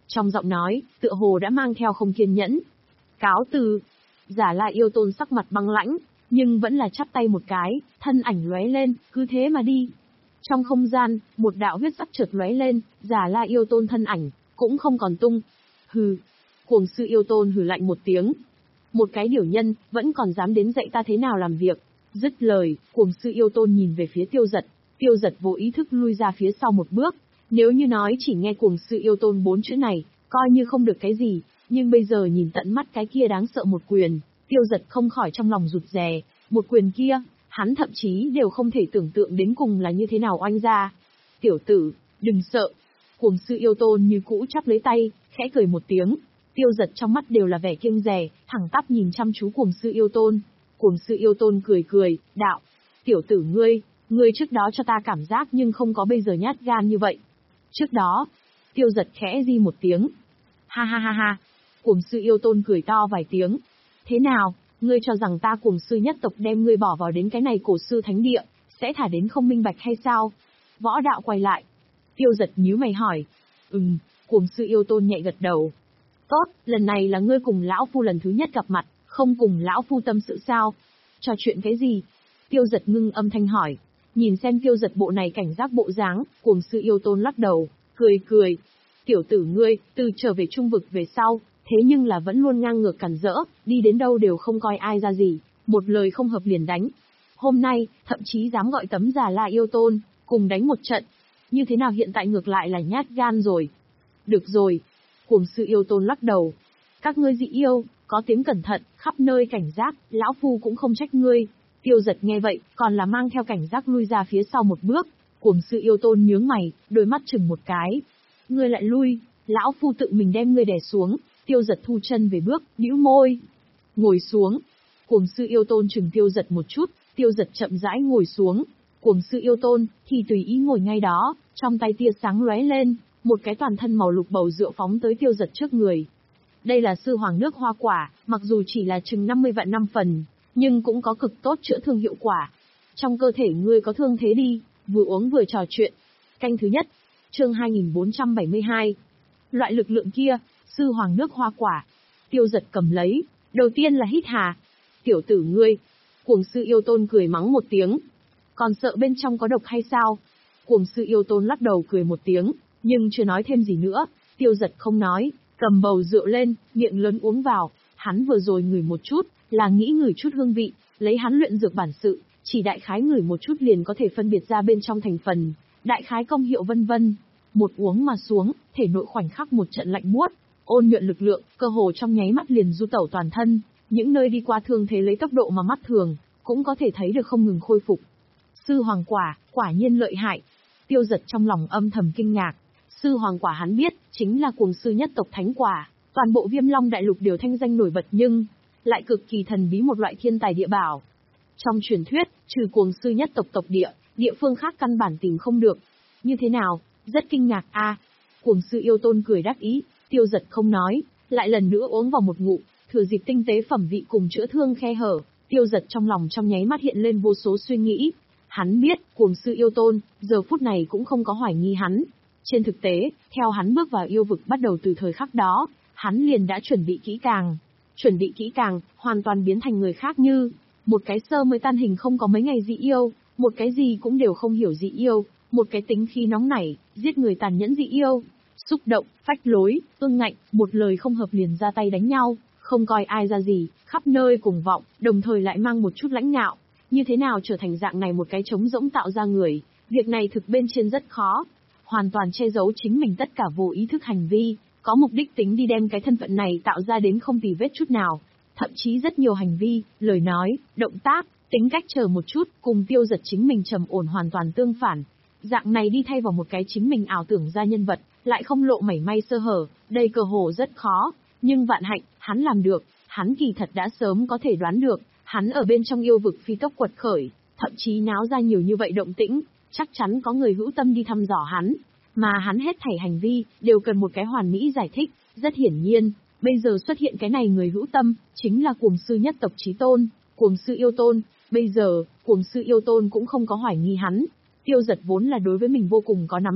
Trong giọng nói, tựa hồ đã mang theo không kiên nhẫn. Cáo từ. Giả La Yêu Tôn sắc mặt băng lãnh, nhưng vẫn là chắp tay một cái, thân ảnh lóe lên, cứ thế mà đi. Trong không gian, một đạo huyết sắc chợt lóe lên, Giả La Yêu Tôn thân ảnh cũng không còn tung. Hừ. Cuồng sư Yêu Tôn hừ lạnh một tiếng. Một cái điểu nhân, vẫn còn dám đến dạy ta thế nào làm việc. Dứt lời, cuồng sư Yêu Tôn nhìn về phía Tiêu Dật, Tiêu Dật vô ý thức lui ra phía sau một bước. Nếu như nói chỉ nghe cuồng sư Yêu Tôn bốn chữ này, coi như không được cái gì, nhưng bây giờ nhìn tận mắt cái kia đáng sợ một quyền, Tiêu Dật không khỏi trong lòng rụt rè. Một quyền kia, hắn thậm chí đều không thể tưởng tượng đến cùng là như thế nào oanh ra. Tiểu tử, đừng sợ. Cuồng sư Yêu Tôn như cũ chắp lấy tay, khẽ cười một tiếng. Tiêu Dật trong mắt đều là vẻ kiêng dè, thẳng tắp nhìn chăm chú cuồng sư Yêu Tôn. Cuồng sư Yêu Tôn cười cười, đạo: Tiểu tử ngươi, ngươi trước đó cho ta cảm giác nhưng không có bây giờ nhát gan như vậy. Trước đó, Tiêu Dật khẽ di một tiếng. Ha ha ha ha. Cuồng sư Yêu Tôn cười to vài tiếng. Thế nào, ngươi cho rằng ta cuồng sư nhất tộc đem ngươi bỏ vào đến cái này cổ sư thánh địa, sẽ thả đến không minh bạch hay sao? Võ đạo quay lại. Tiêu Dật nhíu mày hỏi. Ừm, cuồng sư Yêu Tôn nhẹ gật đầu. Tốt, lần này là ngươi cùng lão phu lần thứ nhất gặp mặt, không cùng lão phu tâm sự sao? Trò chuyện cái gì? Tiêu Dật ngưng âm thanh hỏi. Nhìn xem Tiêu Dật bộ này cảnh giác bộ dáng, cuồng sư Yêu Tôn lắc đầu, cười cười. Tiểu tử ngươi, từ trở về trung vực về sau, thế nhưng là vẫn luôn ngang ngược cản rỡ, đi đến đâu đều không coi ai ra gì, một lời không hợp liền đánh. Hôm nay, thậm chí dám gọi tấm Giả La Yêu Tôn, cùng đánh một trận. Như thế nào hiện tại ngược lại là nhát gan rồi? Được rồi. Cuồng sư Yêu Tôn lắc đầu. Các ngươi dị yêu, có tiếng cẩn thận, khắp nơi cảnh giác, lão phu cũng không trách ngươi. Tiêu Dật nghe vậy, còn là mang theo cảnh giác lui ra phía sau một bước. Cuồng sư Yêu Tôn nhướng mày, đôi mắt chừng một cái. Ngươi lại lui, lão phu tự mình đem ngươi đè xuống. Tiêu Dật thu chân về bước, nhíu môi. Ngồi xuống. Cuồng sư Yêu Tôn chừng Tiêu Dật một chút, Tiêu Dật chậm rãi ngồi xuống. Cuồng sư Yêu Tôn thì tùy ý ngồi ngay đó, trong tay tia sáng lóe lên, một cái toàn thân màu lục bầu rượu phóng tới Tiêu Dật trước người. Đây là sư hoàng nước hoa quả, mặc dù chỉ là chừng năm mươi vạn năm phần, nhưng cũng có cực tốt chữa thương hiệu quả. Trong cơ thể ngươi có thương thế đi, vừa uống vừa trò chuyện. Canh thứ nhất, chương hai nghìn bốn trăm bảy mươi hai. Loại lực lượng kia, sư hoàng nước hoa quả. Tiêu Dật cầm lấy, đầu tiên là hít hà. Tiểu tử ngươi. Cuồng sư Yêu Tôn cười mắng một tiếng. Còn sợ bên trong có độc hay sao? Cuồng sư Yêu Tôn lắc đầu cười một tiếng, nhưng chưa nói thêm gì nữa. Tiêu Dật không nói, cầm bầu rượu lên, miệng lớn uống vào. Hắn vừa rồi ngửi một chút, là nghĩ ngửi chút hương vị, lấy hắn luyện dược bản sự, chỉ đại khái ngửi một chút liền có thể phân biệt ra bên trong thành phần, đại khái công hiệu vân vân. Một uống mà xuống, thể nội khoảnh khắc một trận lạnh buốt, ôn nhuận lực lượng, cơ hồ trong nháy mắt liền du tẩu toàn thân, những nơi đi qua thương thế lấy tốc độ mà mắt thường cũng có thể thấy được không ngừng khôi phục. Sư hoàng quả, quả nhiên lợi hại. Tiêu Dật trong lòng âm thầm kinh ngạc. Sư hoàng quả hắn biết, chính là cuồng sư nhất tộc thánh quả, toàn bộ Viêm Long đại lục đều thanh danh nổi bật nhưng lại cực kỳ thần bí một loại thiên tài địa bảo. Trong truyền thuyết, trừ cuồng sư nhất tộc tộc địa, địa phương khác căn bản tìm không được. Như thế nào? Rất kinh ngạc a. À, cuồng sư Yêu Tôn cười đắc ý. Tiêu Dật không nói, lại lần nữa uống vào một ngụm, thừa dịp tinh tế phẩm vị cùng chữa thương khe hở. Tiêu Dật trong lòng trong nháy mắt hiện lên vô số suy nghĩ. Hắn biết, cuồng sư Yêu Tôn giờ phút này cũng không có hoài nghi hắn. Trên thực tế, theo hắn bước vào yêu vực bắt đầu từ thời khắc đó, hắn liền đã chuẩn bị kỹ càng. Chuẩn bị kỹ càng, hoàn toàn biến thành người khác như một cái sơ mới tan hình không có mấy ngày dị yêu, một cái gì cũng đều không hiểu dị yêu, một cái tính khí nóng nảy, giết người tàn nhẫn dị yêu, xúc động, phách lối, ương ngạnh, một lời không hợp liền ra tay đánh nhau, không coi ai ra gì, khắp nơi cùng vọng, đồng thời lại mang một chút lãnh ngạo. Như thế nào trở thành dạng này một cái trống rỗng tạo ra người, việc này thực bên trên rất khó. Hoàn toàn che giấu chính mình tất cả vô ý thức hành vi, có mục đích tính đi đem cái thân phận này tạo ra đến không tì vết chút nào. Thậm chí rất nhiều hành vi, lời nói, động tác, tính cách chờ một chút, cùng Tiêu Dật chính mình trầm ổn hoàn toàn tương phản. Dạng này đi thay vào một cái chính mình ảo tưởng ra nhân vật, lại không lộ mảy may sơ hở, đây cơ hồ rất khó. Nhưng vạn hạnh, hắn làm được, hắn kỳ thật đã sớm có thể đoán được, hắn ở bên trong yêu vực phi tốc quật khởi, thậm chí náo ra nhiều như vậy động tĩnh, chắc chắn có người hữu tâm đi thăm dò hắn. Mà hắn hết thảy hành vi, đều cần một cái hoàn mỹ giải thích, rất hiển nhiên, bây giờ xuất hiện cái này người hữu tâm, chính là cuồng sư nhất tộc Chí Tôn, cuồng sư Yêu Tôn. Bây giờ, cuồng sư Yêu Tôn cũng không có hoài nghi hắn. Tiêu Dật vốn là đối với mình vô cùng có nắm chắc,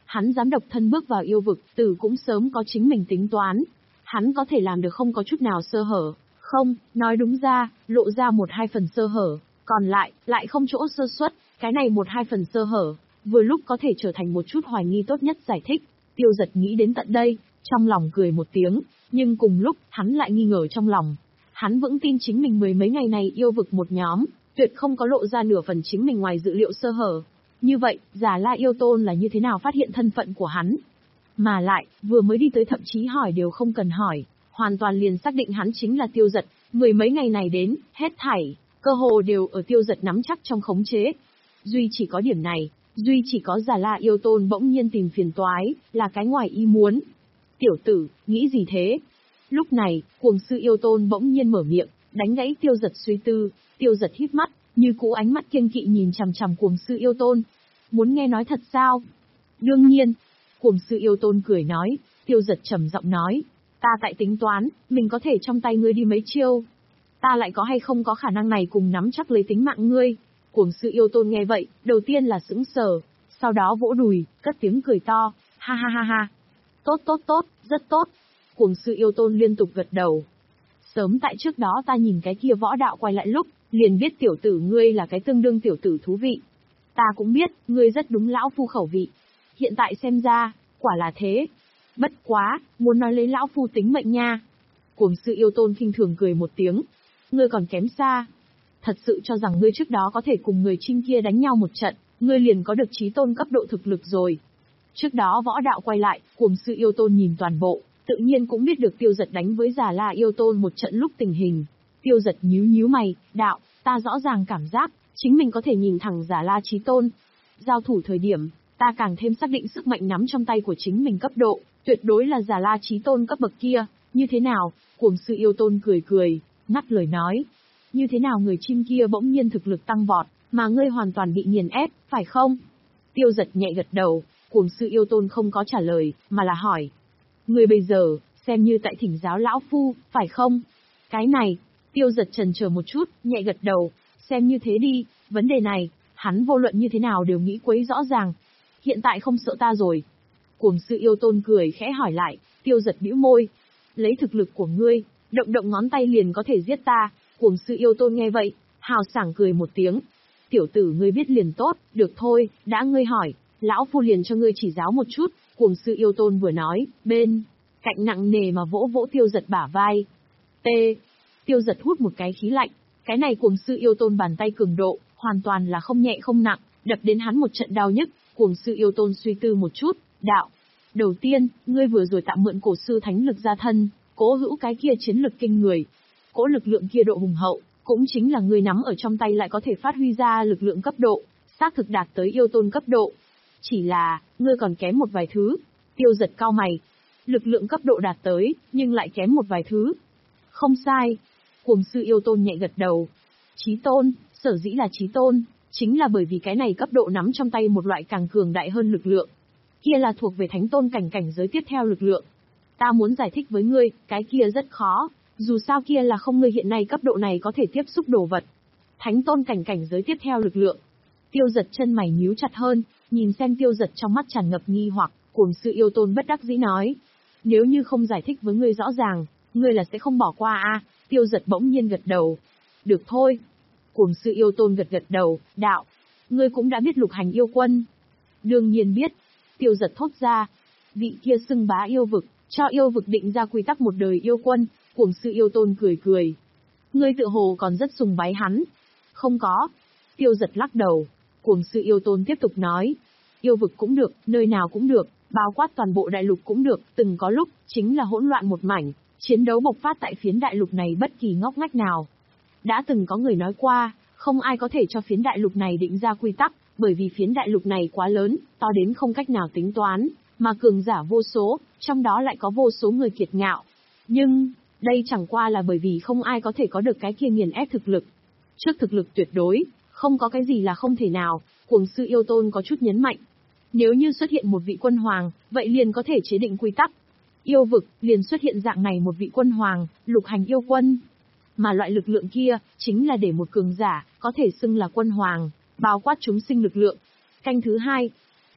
Hắn dám độc thân bước vào yêu vực, Tử cũng sớm có chính mình tính toán. Hắn có thể làm được không có chút nào sơ hở. Không, nói đúng ra, lộ ra một hai phần sơ hở, còn lại, lại không chỗ sơ suất, cái này một hai phần sơ hở, vừa lúc có thể trở thành một chút hoài nghi tốt nhất giải thích. Tiêu Giật nghĩ đến tận đây, trong lòng cười một tiếng, nhưng cùng lúc, hắn lại nghi ngờ trong lòng. Hắn vững tin chính mình mười mấy ngày này yêu vực một nhóm, tuyệt không có lộ ra nửa phần chính mình ngoài dự liệu sơ hở. Như vậy, Già La yêu tôn là như thế nào phát hiện thân phận của hắn? Mà lại, vừa mới đi tới thậm chí hỏi đều không cần hỏi, hoàn toàn liền xác định hắn chính là Tiêu Giật, mười mấy ngày này đến, hết thảy, cơ hồ đều ở Tiêu Giật nắm chắc trong khống chế. Duy chỉ có điểm này, duy chỉ có Già La yêu tôn bỗng nhiên tìm phiền toái, là cái ngoài ý muốn. Tiểu tử, nghĩ gì thế? Lúc này, Cuồng Sư yêu tôn bỗng nhiên mở miệng, đánh gãy Tiêu Giật suy tư. Tiêu Giật híp mắt, như cũ ánh mắt kiêng kỵ nhìn chằm chằm Cuồng Sư yêu tôn. Muốn nghe nói thật sao? Đương nhiên. Cuồng Sư yêu tôn cười nói. Tiêu Giật trầm giọng nói, ta tại tính toán, mình có thể trong tay ngươi đi mấy chiêu. Ta lại có hay không có khả năng này cùng nắm chắc lấy tính mạng ngươi. Cuồng Sư yêu tôn nghe vậy, đầu tiên là sững sờ, sau đó vỗ đùi, cất tiếng cười to, ha ha ha ha. Tốt tốt tốt, rất tốt. Cuồng Sư yêu tôn liên tục gật đầu. Sớm tại trước đó ta nhìn cái kia võ đạo quay lại lúc, liền biết tiểu tử ngươi là cái tương đương tiểu tử thú vị. Ta cũng biết, ngươi rất đúng lão phu khẩu vị. Hiện tại xem ra, quả là thế. Bất quá, muốn nói lấy lão phu tính mệnh nha. Cuồng Sư yêu tôn khinh thường cười một tiếng. Ngươi còn kém xa. Thật sự cho rằng ngươi trước đó có thể cùng người Trinh kia đánh nhau một trận, ngươi liền có được chí tôn cấp độ thực lực rồi. Trước đó võ đạo quay lại, Cuồng Sư yêu tôn nhìn toàn bộ, tự nhiên cũng biết được Tiêu Giật đánh với Già La yêu tôn một trận lúc tình hình. Tiêu Giật nhíu nhíu mày, đạo, ta rõ ràng cảm giác, chính mình có thể nhìn thẳng Già La chí tôn. Giao thủ thời điểm, ta càng thêm xác định sức mạnh nắm trong tay của chính mình cấp độ, tuyệt đối là Già La chí tôn cấp bậc kia. Như thế nào? Cuồng Sư yêu tôn cười cười, ngắt lời nói. Như thế nào người chim kia bỗng nhiên thực lực tăng vọt, mà ngươi hoàn toàn bị nghiền ép, phải không? Tiêu Giật nhẹ gật đầu, Cuồng Sư yêu tôn không có trả lời, mà là hỏi. Ngươi bây giờ, xem như tại thỉnh giáo lão phu, phải không? Cái này, Tiêu Giật chần chờ một chút, nhẹ gật đầu, xem như thế đi, vấn đề này, hắn vô luận như thế nào đều nghĩ quấy rõ ràng. Hiện tại không sợ ta rồi. Cuồng Sư yêu tôn cười khẽ hỏi lại, Tiêu Giật bĩu môi. Lấy thực lực của ngươi, động động ngón tay liền có thể giết ta. Cuồng Sư yêu tôn nghe vậy, hào sảng cười một tiếng. Tiểu tử ngươi biết liền tốt, được thôi, đã ngươi hỏi, lão phu liền cho ngươi chỉ giáo một chút. Cuồng Sư yêu tôn vừa nói, bên cạnh nặng nề mà vỗ vỗ Tiêu Giật bả vai. T. Tiêu Giật hút một cái khí lạnh, cái này Cuồng Sư yêu tôn bàn tay cường độ, hoàn toàn là không nhẹ không nặng, đập đến hắn một trận đau nhức. Cuồng Sư yêu tôn suy tư một chút, đạo. Đầu tiên, ngươi vừa rồi tạm mượn cổ sư thánh lực ra thân, cố hữu cái kia chiến lực kinh người. Cỗ lực lượng kia độ hùng hậu, cũng chính là ngươi nắm ở trong tay lại có thể phát huy ra lực lượng cấp độ, xác thực đạt tới yêu tôn cấp độ. Chỉ là, ngươi còn kém một vài thứ. Tiêu Giật cau mày. Lực lượng cấp độ đạt tới, nhưng lại kém một vài thứ. Không sai. Cuồng Sư yêu tôn nhẹ gật đầu. Chí tôn, sở dĩ là chí tôn, chính là bởi vì cái này cấp độ nắm trong tay một loại càng cường đại hơn lực lượng. Kia là thuộc về thánh tôn cảnh cảnh giới tiếp theo lực lượng. Ta muốn giải thích với ngươi, cái kia rất khó, dù sao kia là không ngươi hiện nay cấp độ này có thể tiếp xúc đồ vật. Thánh tôn cảnh cảnh giới tiếp theo lực lượng. Tiêu Giật chân mày nhíu chặt hơn, nhìn xem Tiêu Giật trong mắt tràn ngập nghi hoặc, Cuồng Sư yêu tôn bất đắc dĩ nói. Nếu như không giải thích với ngươi rõ ràng, ngươi là sẽ không bỏ qua a. À? Tiêu Giật bỗng nhiên gật đầu. Được thôi. Cuồng Sư yêu tôn gật gật đầu, đạo. Ngươi cũng đã biết Lục Hành yêu quân. Đương nhiên biết. Tiêu Giật thốt ra. Vị kia xưng bá yêu vực, cho yêu vực định ra quy tắc một đời yêu quân. Cuồng Sư yêu tôn cười cười. Ngươi tự hồ còn rất sùng bái hắn. Không có. Tiêu Giật lắc đầu. Cuồng Sư yêu tôn tiếp tục nói. Yêu vực cũng được, nơi nào cũng được, bao quát toàn bộ đại lục cũng được, từng có lúc, chính là hỗn loạn một mảnh, chiến đấu bộc phát tại phiến đại lục này bất kỳ ngóc ngách nào. Đã từng có người nói qua, không ai có thể cho phiến đại lục này định ra quy tắc, bởi vì phiến đại lục này quá lớn, to đến không cách nào tính toán, mà cường giả vô số, trong đó lại có vô số người kiệt ngạo. Nhưng, đây chẳng qua là bởi vì không ai có thể có được cái kia nghiền ép thực lực. Trước thực lực tuyệt đối, không có cái gì là không thể nào. Cuồng Sư yêu tôn có chút nhấn mạnh. Nếu như xuất hiện một vị quân hoàng, vậy liền có thể chế định quy tắc. Yêu vực, liền xuất hiện dạng này một vị quân hoàng, Lục Hành yêu quân. Mà loại lực lượng kia, chính là để một cường giả, có thể xưng là quân hoàng, bao quát chúng sinh lực lượng. Canh thứ hai.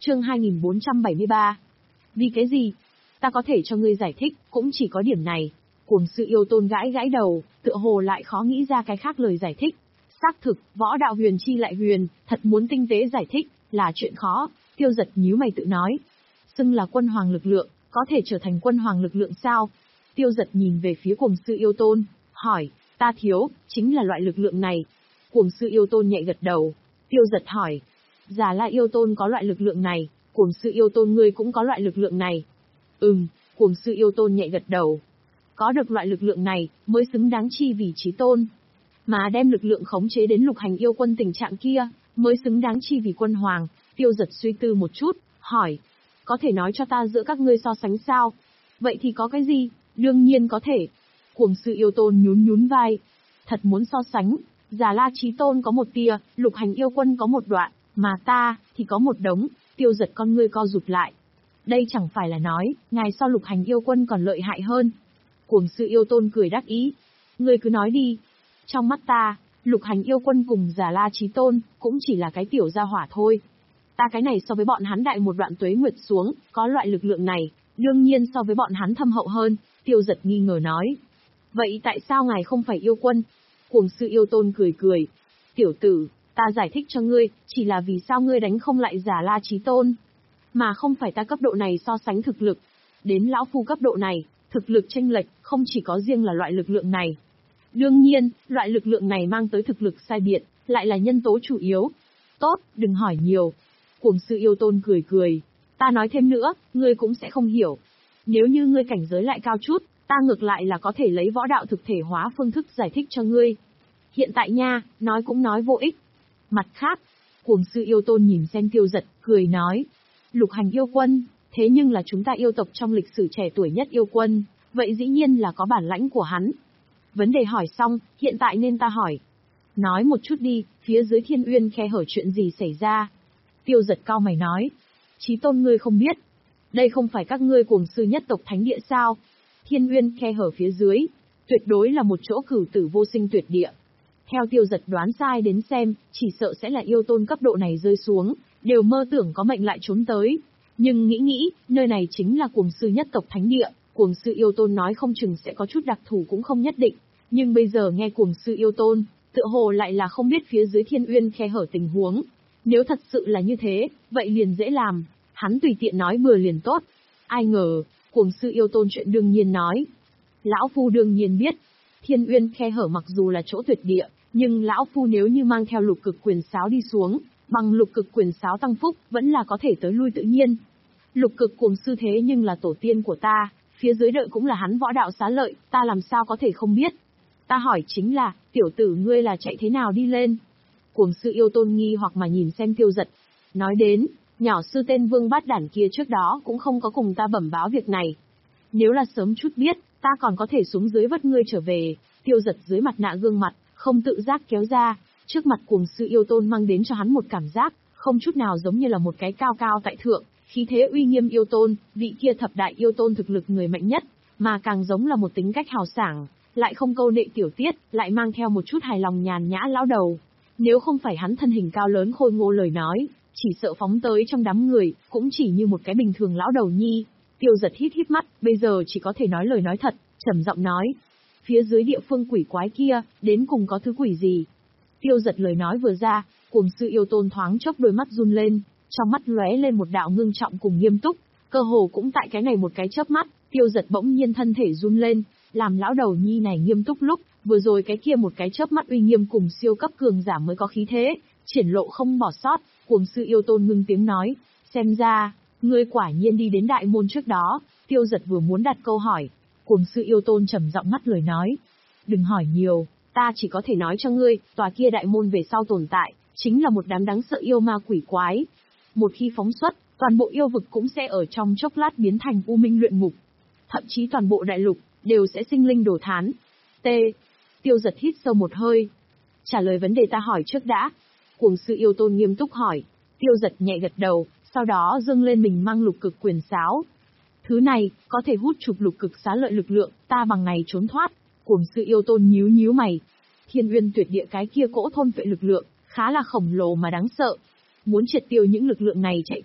Chương hai nghìn bốn trăm bảy mươi ba. Vì cái gì? Ta có thể cho ngươi giải thích, cũng chỉ có điểm này. Cuồng sư yêu tôn gãi gãi đầu, tựa hồ lại khó nghĩ ra cái khác lời giải thích. Xác thực, võ đạo huyền chi lại huyền, thật muốn tinh tế giải thích, là chuyện khó. Tiêu Giật nhíu mày tự nói. Xưng là quân hoàng lực lượng, có thể trở thành quân hoàng lực lượng sao? Tiêu Giật nhìn về phía cuồng sư yêu tôn, hỏi, ta thiếu, chính là loại lực lượng này. Cuồng sư yêu tôn nhẹ gật đầu. Tiêu Giật hỏi, Già La yêu tôn có loại lực lượng này, cuồng sư yêu tôn ngươi cũng có loại lực lượng này. Ừm, cuồng sư yêu tôn nhẹ gật đầu. Có được loại lực lượng này, mới xứng đáng chi vì chí tôn. Mà đem lực lượng khống chế đến lục hành yêu quân tình trạng kia, mới xứng đáng chi vì quân hoàng. Tiêu Giật suy tư một chút, hỏi, có thể nói cho ta giữa các ngươi so sánh sao? Vậy thì có cái gì? Đương nhiên có thể. Cuồng sư yêu tôn nhún nhún vai. Thật muốn so sánh, Già La chí tôn có một tia, lục hành yêu quân có một đoạn, mà ta, thì có một đống. Tiêu Giật con ngươi co rụt lại. Đây chẳng phải là nói, ngài so lục hành yêu quân còn lợi hại hơn. Cuồng sư yêu tôn cười đắc ý. Ngươi cứ nói đi. Trong mắt ta, lục hành yêu quân cùng Già La chí tôn, cũng chỉ là cái tiểu gia hỏa thôi. Ta cái này so với bọn hắn đại một đoạn tuế nguyệt xuống, có loại lực lượng này, đương nhiên so với bọn hắn thâm hậu hơn. Tiêu Giật nghi ngờ nói. Vậy tại sao ngài không phải yêu quân? Cuồng sư yêu tôn cười cười. Tiểu tử, ta giải thích cho ngươi, chỉ là vì sao ngươi đánh không lại Già La chí tôn. Mà không phải ta cấp độ này so sánh thực lực. Đến lão phu cấp độ này, thực lực chênh lệch, không chỉ có riêng là loại lực lượng này. Đương nhiên, loại lực lượng này mang tới thực lực sai biệt, lại là nhân tố chủ yếu. Tốt, đừng hỏi nhiều. Cuồng sư yêu tôn cười cười. Ta nói thêm nữa, ngươi cũng sẽ không hiểu. Nếu như ngươi cảnh giới lại cao chút, ta ngược lại là có thể lấy võ đạo thực thể hóa phương thức giải thích cho ngươi. Hiện tại nha, nói cũng nói vô ích. Mặt khác, cuồng sư yêu tôn nhìn xem Tiêu Giật, cười nói. Lục hành yêu quân, thế nhưng là chúng ta yêu tộc trong lịch sử trẻ tuổi nhất yêu quân, vậy dĩ nhiên là có bản lãnh của hắn. Vấn đề hỏi xong, hiện tại nên ta hỏi. Nói một chút đi, phía dưới Thiên Uyên khe hở chuyện gì xảy ra? Tiêu Giật cau mày nói. Chí tôn ngươi không biết. Đây không phải các ngươi cuồng sư nhất tộc thánh địa sao? Thiên Uyên khe hở phía dưới, tuyệt đối là một chỗ cửu tử vô sinh tuyệt địa. Theo Tiêu Giật đoán sai đến xem, chỉ sợ sẽ là yêu tôn cấp độ này rơi xuống, đều mơ tưởng có mệnh lại trốn tới. Nhưng nghĩ nghĩ, nơi này chính là cuồng sư nhất tộc thánh địa, cuồng sư yêu tôn nói không chừng sẽ có chút đặc thù cũng không nhất định. Nhưng bây giờ nghe cuồng sư yêu tôn, tựa hồ lại là không biết phía dưới Thiên Uyên khe hở tình huống. Nếu thật sự là như thế, vậy liền dễ làm, hắn tùy tiện nói bừa liền tốt. Ai ngờ, cuồng sư yêu tôn chuyện đương nhiên nói. Lão phu đương nhiên biết, Thiên Uyên khe hở mặc dù là chỗ tuyệt địa, nhưng lão phu nếu như mang theo lục cực quyền sáo đi xuống, bằng lục cực quyền sáo tăng phúc, vẫn là có thể tới lui tự nhiên. Lục cực cuồng sư thế nhưng là tổ tiên của ta, phía dưới đợi cũng là hắn võ đạo xá lợi, ta làm sao có thể không biết. Ta hỏi chính là, tiểu tử ngươi là chạy thế nào đi lên? Cuồng sư yêu tôn nghi hoặc mà nhìn xem Tiêu Giật. Nói đến, nhỏ sư tên Vương Bát Đản kia trước đó cũng không có cùng ta bẩm báo việc này. Nếu là sớm chút biết, ta còn có thể xuống dưới vất ngươi trở về. Tiêu Giật dưới mặt nạ gương mặt, không tự giác kéo ra, trước mặt cuồng sư yêu tôn mang đến cho hắn một cảm giác, không chút nào giống như là một cái cao cao tại thượng, khí thế uy nghiêm yêu tôn, vị kia thập đại yêu tôn thực lực người mạnh nhất, mà càng giống là một tính cách hào sảng, lại không câu nệ tiểu tiết, lại mang theo một chút hài lòng nhàn nhã lão đầu. Nếu không phải hắn thân hình cao lớn khôi ngô lời nói, chỉ sợ phóng tới trong đám người, cũng chỉ như một cái bình thường lão đầu nhi. Tiêu Giật hít hít mắt, bây giờ chỉ có thể nói lời nói thật, trầm giọng nói. Phía dưới địa phương quỷ quái kia, đến cùng có thứ quỷ gì? Tiêu Giật lời nói vừa ra, cuồng sư yêu tôn thoáng chốc đôi mắt run lên, trong mắt lóe lên một đạo ngưng trọng cùng nghiêm túc, cơ hồ cũng tại cái này một cái chớp mắt, Tiêu Giật bỗng nhiên thân thể run lên, làm lão đầu nhi này nghiêm túc lúc, vừa rồi cái kia một cái chớp mắt uy nghiêm cùng siêu cấp cường giả mới có khí thế, triển lộ không bỏ sót. Cuồng sư yêu tôn ngưng tiếng nói, xem ra, ngươi quả nhiên đi đến đại môn trước đó. Tiêu Giật vừa muốn đặt câu hỏi, cuồng sư yêu tôn trầm giọng ngắt lời nói, đừng hỏi nhiều, ta chỉ có thể nói cho ngươi, tòa kia đại môn về sau tồn tại, chính là một đám đáng sợ yêu ma quỷ quái. Một khi phóng xuất, toàn bộ yêu vực cũng sẽ ở trong chốc lát biến thành u minh luyện ngục. Thậm chí toàn bộ đại lục, đều sẽ sinh linh đổ thán. T. Tiêu Giật hít sâu một hơi. Trả lời vấn đề ta hỏi trước đã. Cuồng sư yêu tôn nghiêm túc hỏi. Tiêu Giật nhẹ gật đầu, sau đó dâng lên mình mang lục cực quyền sáo. Thứ này, có thể hút chụp lục cực xá lợi lực lượng, ta bằng ngày trốn thoát. Cuồng sư yêu tôn nhíu nhíu mày. Thiên Uyên tuyệt địa cái kia cỗ thôn phệ lực lượng, khá là khổng lồ mà đáng sợ. Muốn triệt tiêu những lực lượng này chạy thoát,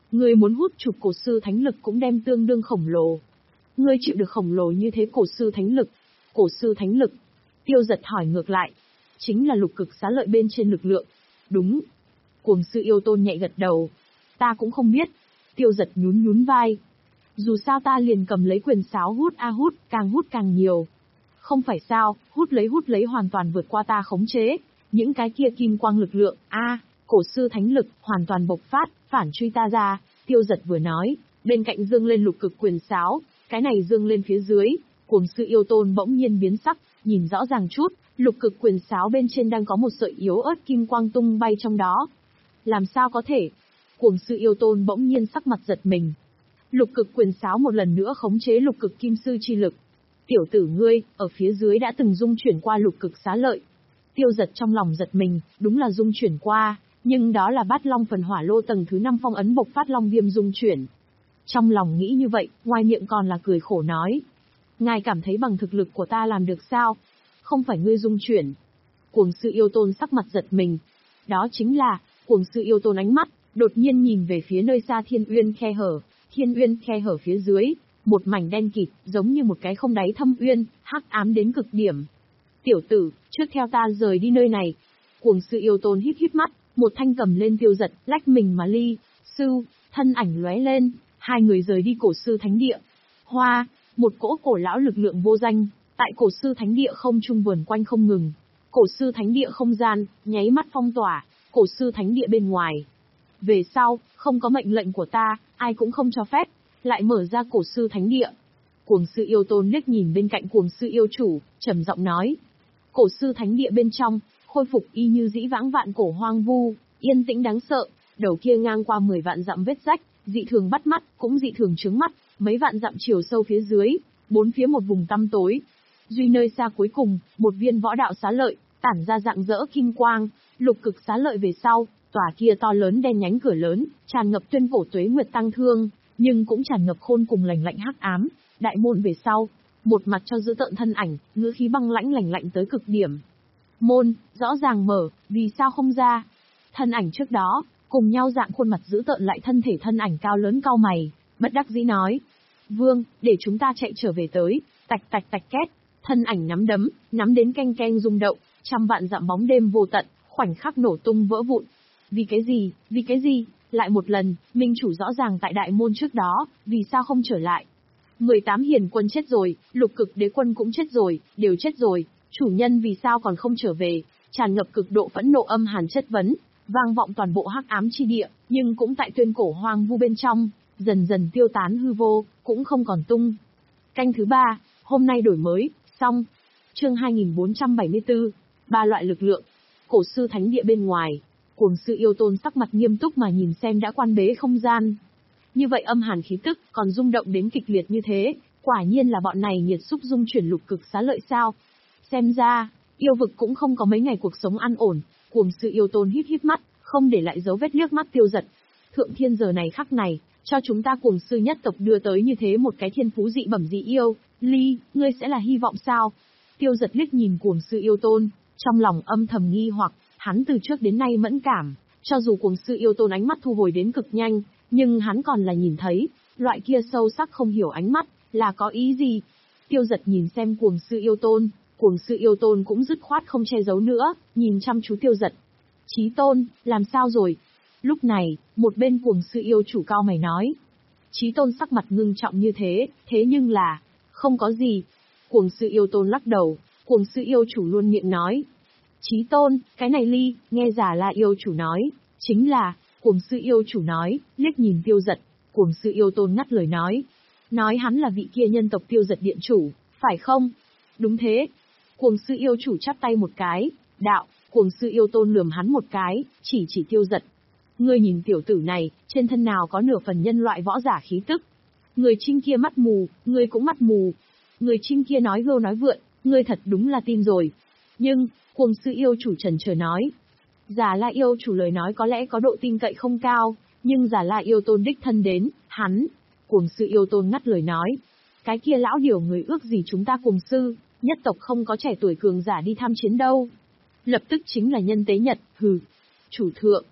Ngươi muốn hút chục cổ sư thánh lực cũng đem tương đương khổng lồ. Ngươi chịu được khổng lồ như thế cổ sư thánh lực? Cổ sư thánh lực? Tiêu Giật hỏi ngược lại. Chính là lục cực xá lợi bên trên lực lượng. Đúng. Cuồng sư yêu tôn nhẹ gật đầu. Ta cũng không biết. Tiêu Giật nhún nhún vai. Dù sao ta liền cầm lấy quyền sáo hút a hút, càng hút càng nhiều. Không phải sao, hút lấy hút lấy hoàn toàn vượt qua ta khống chế. Những cái kia kim quang lực lượng, a, cổ sư thánh lực, hoàn toàn bộc phát, phản truy ta ra. Tiêu Giật vừa nói, bên cạnh dương lên lục cực quyền sáo, cái này dương lên phía dưới, cuồng sư yêu tôn bỗng nhiên biến sắc, nhìn rõ ràng chút, lục cực quyền sáo bên trên đang có một sợi yếu ớt kim quang tung bay trong đó. Làm sao có thể? Cuồng sư yêu tôn bỗng nhiên sắc mặt giật mình. Lục cực quyền sáo một lần nữa khống chế lục cực kim sư chi lực. Tiểu tử ngươi, ở phía dưới đã từng dung chuyển qua lục cực xá lợi. Tiêu Giật trong lòng giật mình, đúng là dung chuyển qua, nhưng đó là bát long phần hỏa lô tầng thứ năm phong ấn bộc phát long viêm dung chuyển. Trong lòng nghĩ như vậy, ngoài miệng còn là cười khổ nói. Ngài cảm thấy bằng thực lực của ta làm được sao? Không phải ngươi dung chuyển. Cuồng sư yêu tôn sắc mặt giật mình. Đó chính là, cuồng sư yêu tôn ánh mắt, đột nhiên nhìn về phía nơi xa thiên uyên khe hở. Thiên uyên khe hở phía dưới, một mảnh đen kịt, giống như một cái không đáy thâm uyên, hắc ám đến cực điểm. Tiểu tử, trước theo ta rời đi nơi này. Cuồng sư yêu tôn hít hít mắt, một thanh cầm lên Tiêu Giật, lách mình mà ly. Sư, thân ảnh lóe lên, hai người rời đi cổ sư thánh địa. Hoa, một cỗ cổ lão lực lượng vô danh, tại cổ sư thánh địa không trung vườn quanh không ngừng. Cổ sư thánh địa không gian, nháy mắt phong tỏa, cổ sư thánh địa bên ngoài. Về sau, không có mệnh lệnh của ta, ai cũng không cho phép, lại mở ra cổ sư thánh địa. Cuồng sư yêu tôn liếc nhìn bên cạnh cuồng sư yêu chủ, trầm giọng nói. Cổ sư thánh địa bên trong, khôi phục y như dĩ vãng vạn cổ hoang vu, yên tĩnh đáng sợ, đầu kia ngang qua mười vạn dặm vết rách, dị thường bắt mắt, cũng dị thường chướng mắt, mấy vạn dặm chiều sâu phía dưới, bốn phía một vùng tăm tối. Duy nơi xa cuối cùng, một viên võ đạo xá lợi, tản ra dạng dỡ kim quang, lục cực xá lợi về sau, tòa kia to lớn đen nhánh cửa lớn, tràn ngập tuyên cổ tuế nguyệt tăng thương, nhưng cũng tràn ngập khôn cùng lành lạnh hắc ám. Đại môn về sau, một mặt cho giữ tợn thân ảnh, ngữ khí băng lãnh lành lạnh tới cực điểm. Môn, rõ ràng mở, vì sao không ra? Thân ảnh trước đó, cùng nhau dạng khuôn mặt giữ tợn lại thân thể thân ảnh cao lớn cau mày, bất đắc dĩ nói. Vương, để chúng ta chạy trở về tới, tạch tạch tạch két, thân ảnh nắm đấm, nắm đến canh canh rung động, trăm vạn dặm bóng đêm vô tận, khoảnh khắc nổ tung vỡ vụn. Vì cái gì, vì cái gì, lại một lần, minh chủ rõ ràng tại đại môn trước đó, vì sao không trở lại? mười tám hiền quân chết rồi, lục cực đế quân cũng chết rồi, đều chết rồi, chủ nhân vì sao còn không trở về? Tràn ngập cực độ phẫn nộ âm hàn chất vấn, vang vọng toàn bộ hắc ám chi địa, nhưng cũng tại tuyên cổ hoang vu bên trong, dần dần tiêu tán hư vô, cũng không còn tung. Canh thứ ba, hôm nay đổi mới, xong. Chương hai nghìn bốn trăm bảy mươi tư, ba loại lực lượng. Cổ sư thánh địa bên ngoài, cuồng sư yêu tôn sắc mặt nghiêm túc mà nhìn xem đã quan bế không gian. Như vậy âm hàn khí tức, còn rung động đến kịch liệt như thế, quả nhiên là bọn này nhiệt xúc dung chuyển lục cực xá lợi sao. Xem ra, yêu vực cũng không có mấy ngày cuộc sống an ổn. Cuồng sư yêu tôn hít hít mắt, không để lại dấu vết liếc mắt Tiêu Giật. Thượng thiên giờ này khắc này, cho chúng ta cuồng sư nhất tộc đưa tới như thế một cái thiên phú dị bẩm dị yêu, Ly, ngươi sẽ là hy vọng sao? Tiêu Giật liếc nhìn cuồng sư yêu tôn, trong lòng âm thầm nghi hoặc, hắn từ trước đến nay mẫn cảm, cho dù cuồng sư yêu tôn ánh mắt thu hồi đến cực nhanh, nhưng hắn còn là nhìn thấy, loại kia sâu sắc không hiểu ánh mắt, là có ý gì? Tiêu Giật nhìn xem cuồng sư yêu tôn, cuồng sư yêu tôn cũng dứt khoát không che giấu nữa, nhìn chăm chú Tiêu Giật. Chí tôn, làm sao rồi? Lúc này, một bên cuồng sư yêu chủ cao mày nói. Chí tôn sắc mặt ngưng trọng như thế, thế nhưng là, không có gì. Cuồng sư yêu tôn lắc đầu, cuồng sư yêu chủ luôn miệng nói. Chí tôn, cái này Ly, nghe giả là yêu chủ nói, chính là, cuồng sư yêu chủ nói, liếc nhìn Tiêu Giật, cuồng sư yêu tôn ngắt lời nói. Nói hắn là vị kia nhân tộc Tiêu Giật điện chủ, phải không? Đúng thế. Cuồng sư yêu chủ chắp tay một cái, đạo, cuồng sư yêu tôn lườm hắn một cái, chỉ chỉ Tiêu Giật. Ngươi nhìn tiểu tử này, trên thân nào có nửa phần nhân loại võ giả khí tức. Người Trinh kia mắt mù, ngươi cũng mắt mù. Người Trinh kia nói gâu nói vượn, ngươi thật đúng là tin rồi. Nhưng, cuồng sư yêu chủ trần chờ nói. Giả La yêu chủ lời nói có lẽ có độ tin cậy không cao, nhưng Giả La yêu tôn đích thân đến, hắn. Cuồng sư yêu tôn ngắt lời nói. Cái kia lão điều người ước gì chúng ta cùng sư, nhất tộc không có trẻ tuổi cường giả đi tham chiến đâu. Lập tức chính là nhân tế nhật, hừ. Chủ thượng.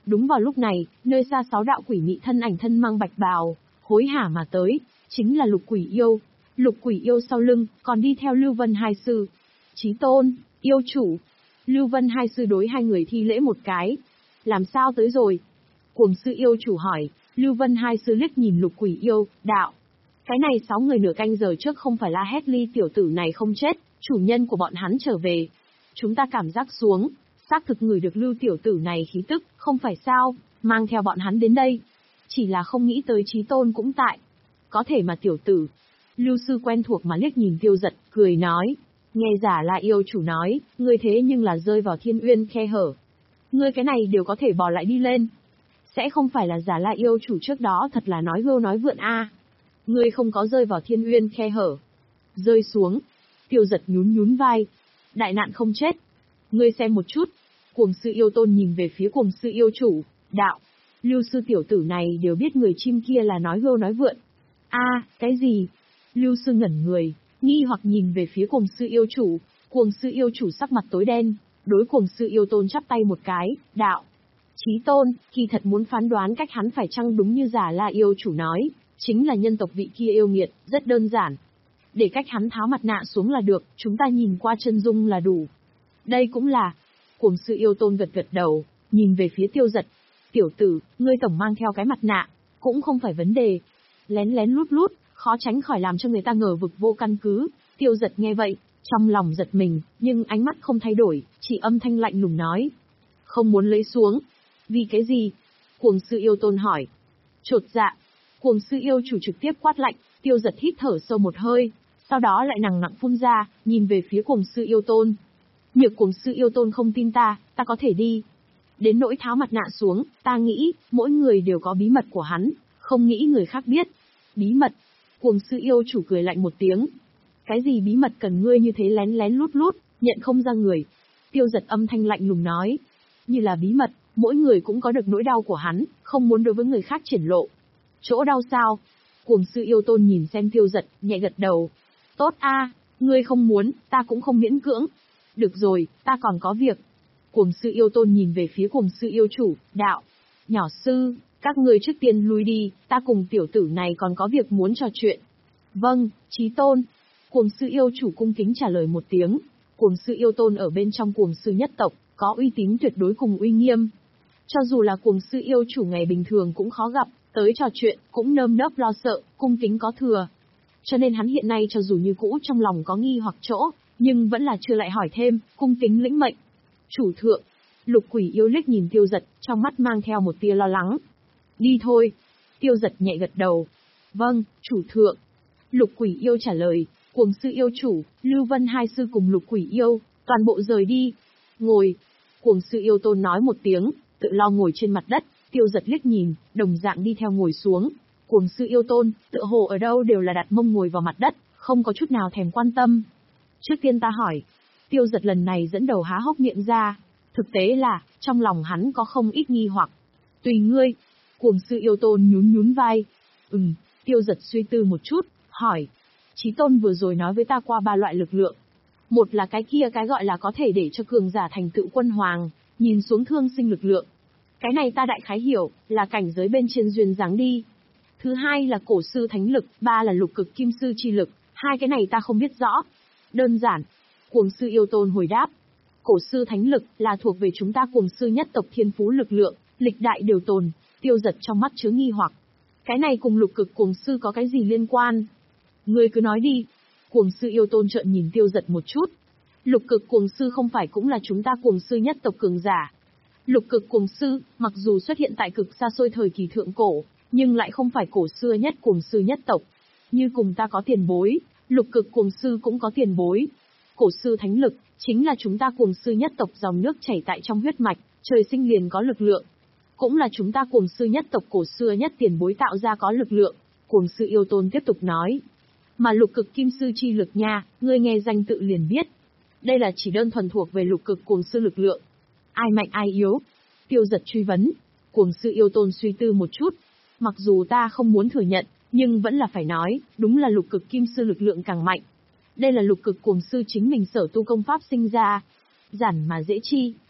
Đúng vào lúc này, nơi xa sáu đạo quỷ mị thân ảnh thân mang bạch bào, hối hả mà tới, chính là Lục Quỷ Yêu. Lục Quỷ Yêu sau lưng, còn đi theo Lưu Vân Hai Sư. Chí Tôn, yêu chủ. Lưu Vân Hai Sư đối hai người thi lễ một cái. Làm sao tới rồi? Cuồng Sư yêu chủ hỏi. Lưu Vân Hai Sư liếc nhìn Lục Quỷ Yêu, đạo. Cái này sáu người nửa canh giờ trước không phải là Hedley tiểu tử này không chết, chủ nhân của bọn hắn trở về. Chúng ta cảm giác xuống, xác thực người được Lưu tiểu tử này khí tức, không phải sao, mang theo bọn hắn đến đây. Chỉ là không nghĩ tới Chí Tôn cũng tại. Có thể mà tiểu tử. Lưu sư quen thuộc mà liếc nhìn Tiêu Giật, cười nói. Nghe giả là yêu chủ nói, ngươi thế nhưng là rơi vào thiên uyên khe hở. Ngươi cái này đều có thể bò lại đi lên. Sẽ không phải là giả la yêu chủ trước đó thật là nói gâu nói vượn a. Ngươi không có rơi vào thiên uyên khe hở. Rơi xuống. Tiêu Giật nhún nhún vai. Đại nạn không chết. Ngươi xem một chút. Cuồng Sư Yêu Tôn nhìn về phía Cuồng Sư Yêu chủ, đạo. Lưu sư tiểu tử này đều biết người chim kia là nói gâu nói vượn. A, cái gì? Lưu sư ngẩn người, nghi hoặc nhìn về phía Cuồng Sư Yêu chủ. Cuồng Sư Yêu chủ sắc mặt tối đen, đối Cuồng Sư Yêu Tôn chắp tay một cái, đạo. Chí Tôn, kỳ thật muốn phán đoán cách hắn phải chăng đúng như giả la yêu chủ nói, chính là nhân tộc vị kia yêu nghiệt, rất đơn giản. Để cách hắn tháo mặt nạ xuống là được, chúng ta nhìn qua chân dung là đủ. Đây cũng là. Cuồng Sư Yêu Tôn gật gật đầu, nhìn về phía Tiêu Giật. Tiểu tử, ngươi tổng mang theo cái mặt nạ, cũng không phải vấn đề. Lén lén lút lút, khó tránh khỏi làm cho người ta ngờ vực vô căn cứ. Tiêu Giật nghe vậy, trong lòng giật mình, nhưng ánh mắt không thay đổi, chỉ âm thanh lạnh lùng nói. Không muốn lấy xuống. Vì cái gì? Cuồng Sư Yêu Tôn hỏi. Chột dạ. Cuồng Sư Yêu chủ trực tiếp quát lạnh. Tiêu Giật hít thở sâu một hơi, sau đó lại nặng nặng phun ra, nhìn về phía Cuồng Sư Yêu Tôn. Nhược Cuồng Sư Yêu Tôn không tin ta, ta có thể đi. Đến nỗi tháo mặt nạ xuống, ta nghĩ, mỗi người đều có bí mật của hắn, không nghĩ người khác biết. Bí mật? Cuồng Sư Yêu chủ cười lạnh một tiếng. Cái gì bí mật cần ngươi như thế lén lén lút lút, nhận không ra người? Tiêu Giật âm thanh lạnh lùng nói. Như là bí mật, mỗi người cũng có được nỗi đau của hắn, không muốn đối với người khác triển lộ. Chỗ đau sao? Cuồng Sư Yêu Tôn nhìn xem Tiêu Giật, nhẹ gật đầu. Tốt a, ngươi không muốn, ta cũng không miễn cưỡng. Được rồi, ta còn có việc. Cuồng Sư Yêu Tôn nhìn về phía Cuồng Sư Yêu chủ, đạo. Nhỏ sư, các ngươi trước tiên lui đi, ta cùng tiểu tử này còn có việc muốn trò chuyện. Vâng, Chí Tôn. Cuồng Sư Yêu chủ cung kính trả lời một tiếng. Cuồng Sư Yêu Tôn ở bên trong Cuồng Sư nhất tộc, có uy tín tuyệt đối cùng uy nghiêm. Cho dù là Cuồng Sư Yêu chủ ngày bình thường cũng khó gặp, tới trò chuyện, cũng nơm nớp lo sợ, cung kính có thừa. Cho nên hắn hiện nay cho dù như cũ trong lòng có nghi hoặc chỗ, nhưng vẫn là chưa lại hỏi thêm, cung kính lĩnh mệnh. Chủ thượng. Lục Quỷ Yêu liếc nhìn Tiêu Giật, trong mắt mang theo một tia lo lắng. Đi thôi. Tiêu Giật nhẹ gật đầu. Vâng, chủ thượng. Lục Quỷ Yêu trả lời. Cuồng Sư Yêu chủ, Lưu Vân Hai Sư cùng Lục Quỷ Yêu, toàn bộ rời đi. Ngồi. Cuồng Sư Yêu Tôn nói một tiếng, tự lo ngồi trên mặt đất. Tiêu Giật liếc nhìn, đồng dạng đi theo ngồi xuống. Cuồng Sư Yêu Tôn, tựa hồ ở đâu đều là đặt mông ngồi vào mặt đất, không có chút nào thèm quan tâm. Trước tiên ta hỏi. Tiêu Giật lần này dẫn đầu há hốc miệng ra. Thực tế là, trong lòng hắn có không ít nghi hoặc. Tùy ngươi. Cuồng Sư Yêu Tôn nhún nhún vai. Ừm, Tiêu Giật suy tư một chút, hỏi. Chí Tôn vừa rồi nói với ta qua ba loại lực lượng. Một là cái kia cái gọi là có thể để cho cường giả thành tựu quân hoàng, nhìn xuống thương sinh lực lượng. Cái này ta đại khái hiểu, là cảnh giới bên trên duyên dáng đi. Thứ hai là cổ sư thánh lực, ba là lục cực kim sư chi lực, hai cái này ta không biết rõ. Đơn giản. Cuồng Sư Yêu Tôn hồi đáp. Cổ sư thánh lực là thuộc về chúng ta Cuồng Sư nhất tộc thiên phú lực lượng, lịch đại đều tồn. Tiêu Giật trong mắt chứa nghi hoặc. Cái này cùng lục cực Cuồng Sư có cái gì liên quan? Ngươi cứ nói đi. Cuồng Sư Yêu Tôn trợn nhìn Tiêu Giật một chút. Lục cực Cuồng Sư không phải cũng là chúng ta Cuồng Sư nhất tộc cường giả. Lục cực Cuồng Sư, mặc dù xuất hiện tại cực xa xôi thời kỳ thượng cổ, nhưng lại không phải cổ xưa nhất Cuồng Sư nhất tộc. Như cùng ta có tiền bối, lục cực Cuồng Sư cũng có tiền bối. Cổ sư thánh lực, chính là chúng ta Cuồng Sư nhất tộc dòng nước chảy tại trong huyết mạch, trời sinh liền có lực lượng. Cũng là chúng ta Cuồng Sư nhất tộc cổ xưa nhất tiền bối tạo ra có lực lượng. Cuồng Sư Yêu Tôn tiếp tục nói. Mà lục cực kim sư chi lực nha, ngươi nghe danh tự liền biết. Đây là chỉ đơn thuần thuộc về lục cực Cuồng Sư lực lượng. Ai mạnh ai yếu? Tiêu Giật truy vấn. Cuồng Sư Yêu Tôn suy tư một chút. Mặc dù ta không muốn thừa nhận, nhưng vẫn là phải nói, đúng là lục cực kim sư lực lượng càng mạnh. Đây là lục cực Cuồng Sư chính mình sở tu công pháp sinh ra. Giản mà dễ chi,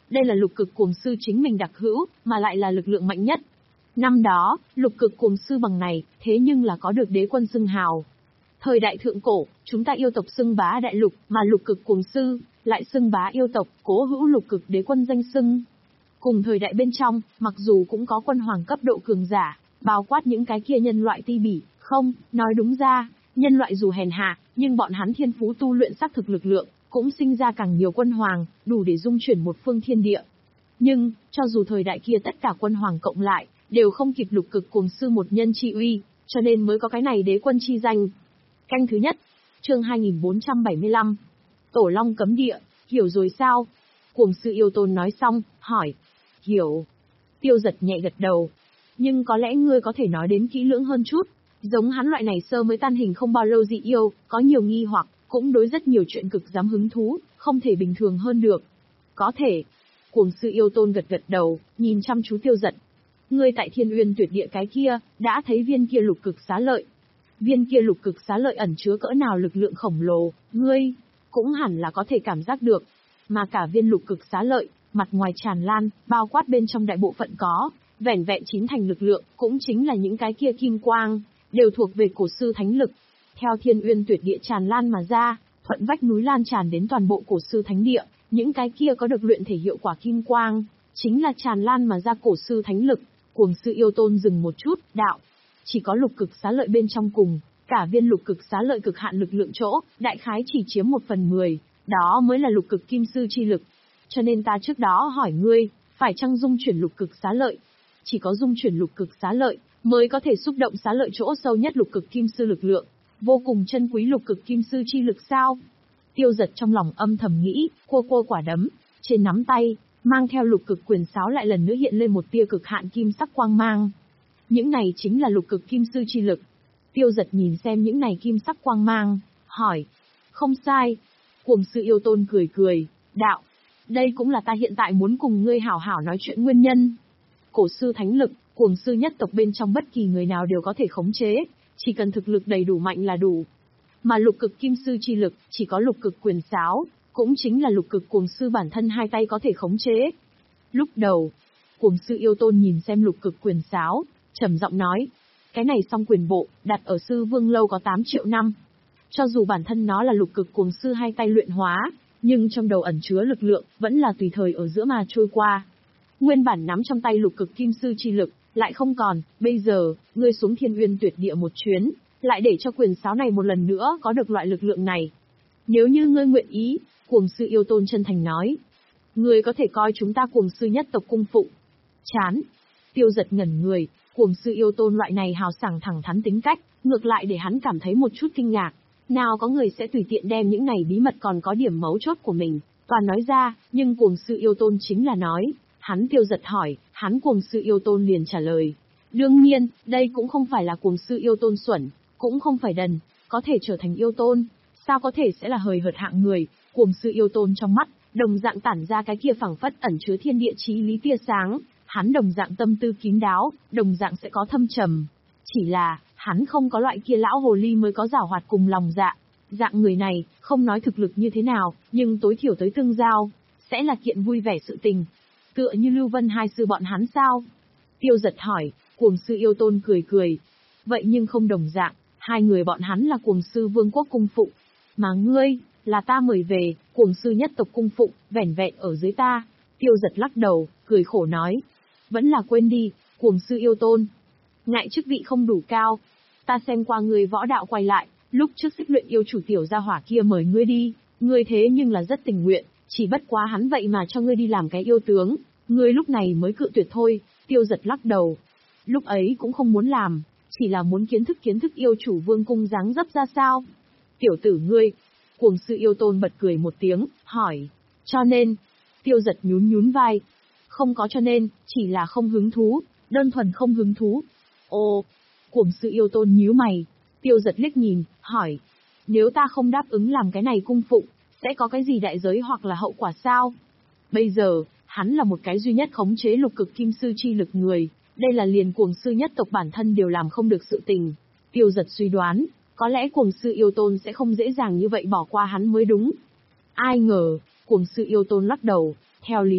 đây là lục cực cuồng sư chính mình đặc hữu, mà lại là lực lượng mạnh nhất. Năm đó, lục cực cuồng sư bằng này, thế nhưng là có được đế quân xưng hào. Thời đại thượng cổ, chúng ta yêu tộc xưng bá đại lục, mà lục cực cuồng sư lại xưng bá yêu tộc, cố hữu lục cực đế quân danh xưng. Cùng thời đại bên trong, mặc dù cũng có quân hoàng cấp độ cường giả, bao quát những cái kia nhân loại ti bỉ, không, nói đúng ra, nhân loại dù hèn hạ, nhưng bọn hắn thiên phú tu luyện xác thực lực lượng, cũng sinh ra càng nhiều quân hoàng, đủ để dung chuyển một phương thiên địa. Nhưng, cho dù thời đại kia tất cả quân hoàng cộng lại, đều không kịp lục cực cuồng sư một nhân chi uy, cho nên mới có cái này đế quân chi danh. Canh thứ nhất, chương hai nghìn bốn trăm bảy mươi lăm. Tổ Long cấm địa, hiểu rồi sao? Cuồng sư yêu tôn nói xong, hỏi. Hiểu. Tiêu Giật nhẹ gật đầu. Nhưng có lẽ ngươi có thể nói đến kỹ lưỡng hơn chút. Giống hắn loại này sơ mới tan hình không bao lâu dị yêu, có nhiều nghi hoặc, cũng đối rất nhiều chuyện cực dám hứng thú, không thể bình thường hơn được. Có thể. Cuồng sư yêu tôn gật gật đầu, nhìn chăm chú Tiêu Giật. Ngươi tại Thiên Uyên Tuyệt Địa cái kia, đã thấy viên kia lục cực xá lợi. Viên kia lục cực xá lợi ẩn chứa cỡ nào lực lượng khổng lồ, ngươi cũng hẳn là có thể cảm giác được. Mà cả viên lục cực xá lợi, mặt ngoài tràn lan, bao quát bên trong đại bộ phận có, vẻn vẹn chín thành lực lượng, cũng chính là những cái kia kim quang, đều thuộc về cổ sư thánh lực. Theo Thiên Uyên Tuyệt Địa tràn lan mà ra, thuận vách núi lan tràn đến toàn bộ cổ sư thánh địa, những cái kia có được luyện thể hiệu quả kim quang, chính là tràn lan mà ra cổ sư thánh lực. Cuồng sư yêu tôn dừng một chút, đạo. Chỉ có lục cực xá lợi bên trong cùng, cả viên lục cực xá lợi cực hạn lực lượng chỗ, đại khái chỉ chiếm một phần mười, đó mới là lục cực kim sư chi lực. Cho nên ta trước đó hỏi ngươi, phải chăng dung chuyển lục cực xá lợi? Chỉ có dung chuyển lục cực xá lợi, mới có thể xúc động xá lợi chỗ sâu nhất lục cực kim sư lực lượng, vô cùng chân quý lục cực kim sư chi lực sao? Tiêu Giật trong lòng âm thầm nghĩ, cua cua quả đấm, trên nắm tay, mang theo lục cực quyền sáo lại lần nữa hiện lên một tia cực hạn kim sắc quang mang. Những này chính là lục cực kim sư chi lực. Tiêu Giật nhìn xem những này kim sắc quang mang, hỏi. Không sai. Cuồng sư yêu tôn cười cười, đạo. Đây cũng là ta hiện tại muốn cùng ngươi hảo hảo nói chuyện nguyên nhân. Cổ sư thánh lực, cuồng sư nhất tộc bên trong bất kỳ người nào đều có thể khống chế, chỉ cần thực lực đầy đủ mạnh là đủ. Mà lục cực kim sư chi lực, chỉ có lục cực quyền sáo, cũng chính là lục cực cuồng sư bản thân hai tay có thể khống chế. Lúc đầu, cuồng sư yêu tôn nhìn xem lục cực quyền sáo, trầm giọng nói, cái này song quyền bộ, đặt ở sư vương lâu có tám triệu năm. Cho dù bản thân nó là lục cực cuồng sư hai tay luyện hóa, nhưng trong đầu ẩn chứa lực lượng, vẫn là tùy thời ở giữa mà trôi qua. Nguyên bản nắm trong tay lục cực kim sư chi lực, lại không còn, bây giờ, ngươi xuống Thiên Uyên Tuyệt Địa một chuyến, lại để cho quyền sáo này một lần nữa có được loại lực lượng này. Nếu như ngươi nguyện ý, cuồng sư yêu tôn chân thành nói, ngươi có thể coi chúng ta cuồng sư nhất tộc cung phụng. Chán. Tiêu Giật ngẩn người, cuồng sư yêu tôn loại này hào sảng thẳng thắn tính cách, ngược lại để hắn cảm thấy một chút kinh ngạc. Nào có người sẽ tùy tiện đem những này bí mật còn có điểm mấu chốt của mình, toàn nói ra, nhưng cuồng sư yêu tôn chính là nói. Hắn Tiêu Giật hỏi, hắn cuồng sư yêu tôn liền trả lời. Đương nhiên, đây cũng không phải là cuồng sư yêu tôn xuẩn, cũng không phải đần, có thể trở thành yêu tôn, sao có thể sẽ là hời hợt hạng người. Cuồng sư yêu tôn trong mắt, đồng dạng tản ra cái kia phảng phất ẩn chứa thiên địa chí lý tia sáng, hắn đồng dạng tâm tư kín đáo, đồng dạng sẽ có thâm trầm. Chỉ là, hắn không có loại kia lão hồ ly mới có giảo hoạt cùng lòng dạ. Dạng người này, không nói thực lực như thế nào, nhưng tối thiểu tới tương giao, sẽ là kiện vui vẻ sự tình. Tựa như Lưu Vân hai sư bọn hắn sao? Tiêu Giật hỏi, cuồng sư yêu tôn cười cười. Vậy nhưng không đồng dạng, hai người bọn hắn là cuồng sư vương quốc cung phụng. Mà ngươi, là ta mời về, cuồng sư nhất tộc cung phụng, vẻn vẹn ở dưới ta. Tiêu Giật lắc đầu, cười khổ nói. Vẫn là quên đi, cuồng sư yêu tôn. Ngại chức vị không đủ cao. Ta xem qua người võ đạo quay lại, lúc trước xích luyện yêu chủ tiểu gia hỏa kia mời ngươi đi, ngươi thế nhưng là rất tình nguyện, chỉ bất quá hắn vậy mà cho ngươi đi làm cái yêu tướng, ngươi lúc này mới cự tuyệt thôi. Tiêu Giật lắc đầu. Lúc ấy cũng không muốn làm, chỉ là muốn kiến thức kiến thức yêu chủ vương cung dáng dấp ra sao. Tiểu tử ngươi. Cuồng sư yêu tôn bật cười một tiếng, hỏi. Cho nên. Tiêu Giật nhún nhún vai. Không có cho nên, chỉ là không hứng thú, đơn thuần không hứng thú. Ồ. Cuồng sư yêu tôn nhíu mày. Tiêu Giật liếc nhìn, hỏi. Nếu ta không đáp ứng làm cái này cung phụng, sẽ có cái gì đại giới hoặc là hậu quả sao? Bây giờ, hắn là một cái duy nhất khống chế lục cực kim sư chi lực người, đây là liền cuồng sư nhất tộc bản thân đều làm không được sự tình. Tiêu Giật suy đoán, có lẽ cuồng sư yêu tôn sẽ không dễ dàng như vậy bỏ qua hắn mới đúng. Ai ngờ, cuồng sư yêu tôn lắc đầu, theo lý thuyết,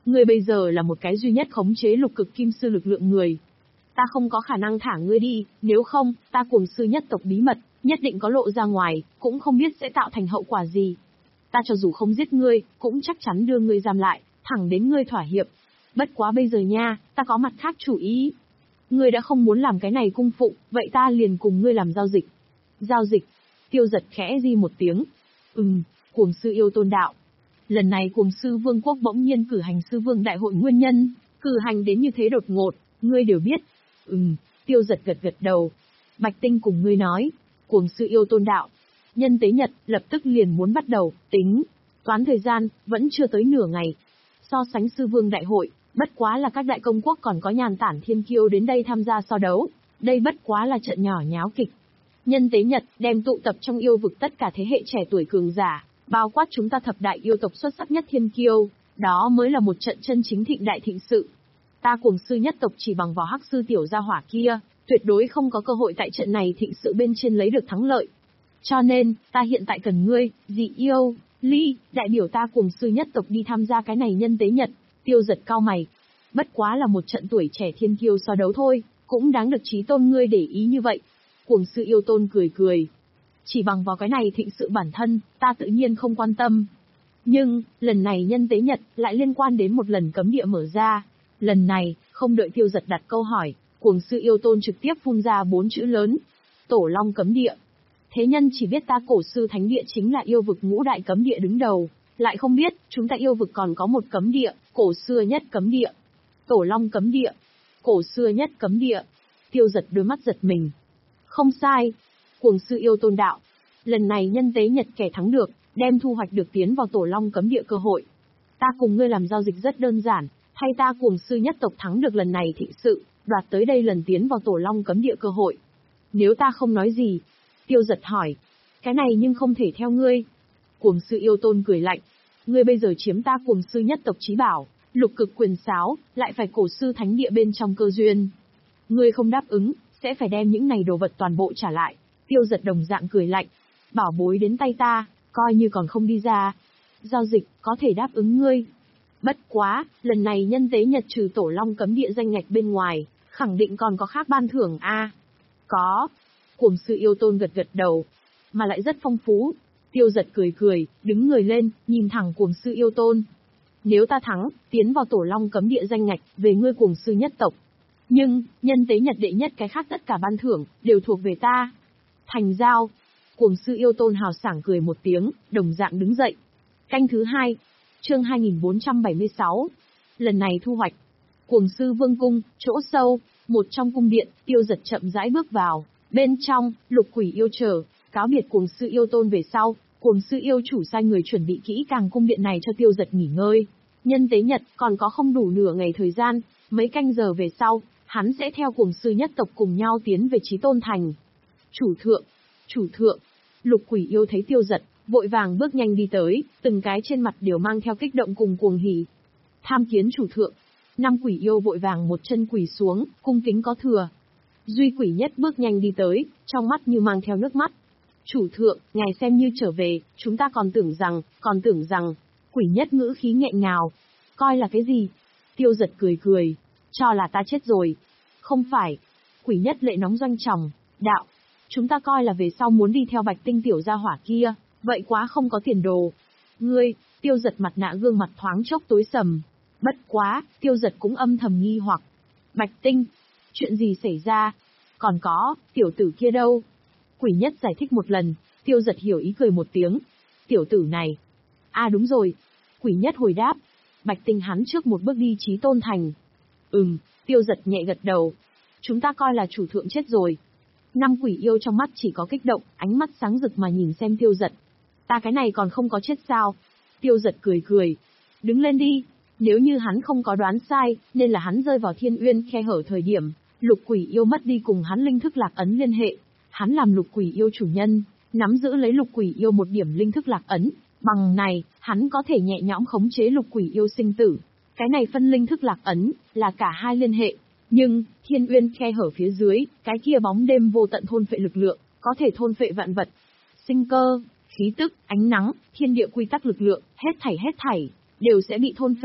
Ngươi bây giờ là một cái duy nhất khống chế lục cực kim sư lực lượng người. Ta không có khả năng thả ngươi đi, nếu không, ta cuồng sư nhất tộc bí mật, nhất định có lộ ra ngoài, cũng không biết sẽ tạo thành hậu quả gì. Ta cho dù không giết ngươi, cũng chắc chắn đưa ngươi giam lại, thẳng đến ngươi thỏa hiệp. Bất quá bây giờ nha, ta có mặt khác chủ ý. Ngươi đã không muốn làm cái này cung phụng, vậy ta liền cùng ngươi làm giao dịch. Giao dịch? Tiêu Giật khẽ di một tiếng. Ừm, cuồng sư yêu tôn đạo. Lần này cuồng sư vương quốc bỗng nhiên cử hành sư vương đại hội nguyên nhân, cử hành đến như thế đột ngột, ngươi đều biết. Ừm, Tiêu Giật gật gật đầu. Bạch Tinh cùng ngươi nói, cuồng sư yêu tôn đạo. Nhân tế nhật, lập tức liền muốn bắt đầu, tính. Toán thời gian, vẫn chưa tới nửa ngày. So sánh sư vương đại hội, bất quá là các đại công quốc còn có nhàn tản thiên kiêu đến đây tham gia so đấu. Đây bất quá là trận nhỏ nháo kịch. Nhân tế nhật, đem tụ tập trong yêu vực tất cả thế hệ trẻ tuổi cường giả, bao quát chúng ta thập đại yêu tộc xuất sắc nhất thiên kiêu, đó mới là một trận chân chính thịnh đại thịnh sự. Ta cuồng sư nhất tộc chỉ bằng vào hắc sư tiểu gia hỏa kia, tuyệt đối không có cơ hội tại trận này thịnh sự bên trên lấy được thắng lợi. Cho nên, ta hiện tại cần ngươi, dị yêu, ly, đại biểu ta cuồng sư nhất tộc đi tham gia cái này nhân tế nhật. Tiêu Giật cao mày. Bất quá là một trận tuổi trẻ thiên kiêu so đấu thôi, cũng đáng được chí tôn ngươi để ý như vậy. Cuồng sư yêu tôn cười cười. Chỉ bằng vào cái này thịnh sự bản thân, ta tự nhiên không quan tâm. Nhưng, lần này nhân tế nhật lại liên quan đến một lần cấm địa mở ra. Lần này, không đợi Tiêu Giật đặt câu hỏi, cuồng sư yêu tôn trực tiếp phun ra bốn chữ lớn. Tổ Long cấm địa. Thế nhân chỉ biết ta cổ sư thánh địa chính là yêu vực ngũ đại cấm địa đứng đầu, lại không biết, chúng ta yêu vực còn có một cấm địa, cổ xưa nhất cấm địa. Tổ Long cấm địa. Cổ xưa nhất cấm địa. Tiêu Giật đôi mắt giật mình. Không sai. Cuồng sư yêu tôn đạo. Lần này nhân tế nhật kẻ thắng được, đem thu hoạch được tiến vào Tổ Long cấm địa cơ hội. Ta cùng ngươi làm giao dịch rất đơn giản, thay ta cuồng sư nhất tộc thắng được lần này thịnh sự, đoạt tới đây lần tiến vào Tổ Long cấm địa cơ hội. Nếu ta không nói gì. Tiêu Giật hỏi. Cái này nhưng không thể theo ngươi. Cuồng sư yêu tôn cười lạnh. Ngươi bây giờ chiếm ta cuồng sư nhất tộc chí bảo, lục cực quyền sáo, lại phải cổ sư thánh địa bên trong cơ duyên. Ngươi không đáp ứng, sẽ phải đem những này đồ vật toàn bộ trả lại. Tiêu Giật đồng dạng cười lạnh. Bảo bối đến tay ta, coi như còn không đi ra. Giao dịch, có thể đáp ứng ngươi. Bất quá, lần này nhân tế nhật trừ Tổ Long cấm địa danh ngạch bên ngoài, khẳng định còn có khác ban thưởng a. À, có. Cuồng sư yêu tôn gật gật đầu. Mà lại rất phong phú. Tiêu Giật cười cười, đứng người lên, nhìn thẳng cuồng sư yêu tôn. Nếu ta thắng, tiến vào Tổ Long cấm địa danh ngạch, về ngươi cuồng sư nhất tộc. Nhưng, nhân tế nhật đệ nhất cái khác tất cả ban thưởng, đều thuộc về ta. Thành giao. Cuồng sư yêu tôn hào sảng cười một tiếng, đồng dạng đứng dậy. Canh thứ hai. Chương hai nghìn bốn trăm bảy mươi sáu. Lần này thu hoạch. Cuồng sư vương cung, chỗ sâu, một trong cung điện, Tiêu Giật chậm rãi bước vào. Bên trong, lục quỷ yêu chờ, cáo biệt cuồng sư yêu tôn về sau, cuồng sư yêu chủ sai người chuẩn bị kỹ càng cung điện này cho Tiêu Giật nghỉ ngơi. Nhân tế nhật còn có không đủ nửa ngày thời gian, mấy canh giờ về sau, hắn sẽ theo cuồng sư nhất tộc cùng nhau tiến về Chí Tôn Thành. Chủ thượng, chủ thượng, lục quỷ yêu thấy Tiêu Giật, vội vàng bước nhanh đi tới, từng cái trên mặt đều mang theo kích động cùng cuồng hỉ. Tham kiến chủ thượng. Năm quỷ yêu vội vàng một chân quỳ xuống, cung kính có thừa. Duy quỷ nhất bước nhanh đi tới, trong mắt như mang theo nước mắt. Chủ thượng, ngài xem như trở về, chúng ta còn tưởng rằng, còn tưởng rằng, quỷ nhất ngữ khí nghẹn ngào. Coi là cái gì? Tiêu Giật cười cười, cho là ta chết rồi. Không phải. Quỷ nhất lệ nóng doanh tròng, đạo. Chúng ta coi là về sau muốn đi theo Bạch Tinh tiểu gia hỏa kia, vậy quá không có tiền đồ. Ngươi, Tiêu Giật mặt nạ gương mặt thoáng chốc tối sầm. Bất quá, Tiêu Giật cũng âm thầm nghi hoặc. Bạch Tinh, chuyện gì xảy ra? Còn có, tiểu tử kia đâu? Quỷ nhất giải thích một lần, Tiêu Giật hiểu ý cười một tiếng. Tiểu tử này. À đúng rồi. Quỷ nhất hồi đáp. Bạch Tinh hắn trước một bước đi Chí Tôn Thành. Ừm, Tiêu Giật nhẹ gật đầu. Chúng ta coi là chủ thượng chết rồi. Năm quỷ yêu trong mắt chỉ có kích động, ánh mắt sáng rực mà nhìn xem Tiêu Giật. Ta cái này còn không có chết sao? Tiêu Giật cười cười. Đứng lên đi. Nếu như hắn không có đoán sai, nên là hắn rơi vào thiên uyên khe hở thời điểm, lục quỷ yêu mất đi cùng hắn linh thức lạc ấn liên hệ. Hắn làm lục quỷ yêu chủ nhân, nắm giữ lấy lục quỷ yêu một điểm linh thức lạc ấn. Bằng này, hắn có thể nhẹ nhõm khống chế lục quỷ yêu sinh tử. Cái này phân linh thức lạc ấn, là cả hai liên hệ. Nhưng, thiên uyên khe hở phía dưới, cái kia bóng đêm vô tận thôn phệ lực lượng, có thể thôn phệ vạn vật. Sinh cơ, khí tức, ánh nắng, thiên địa quy tắc lực lượng, hết thảy hết thảy, đều sẽ bị thôn phệ.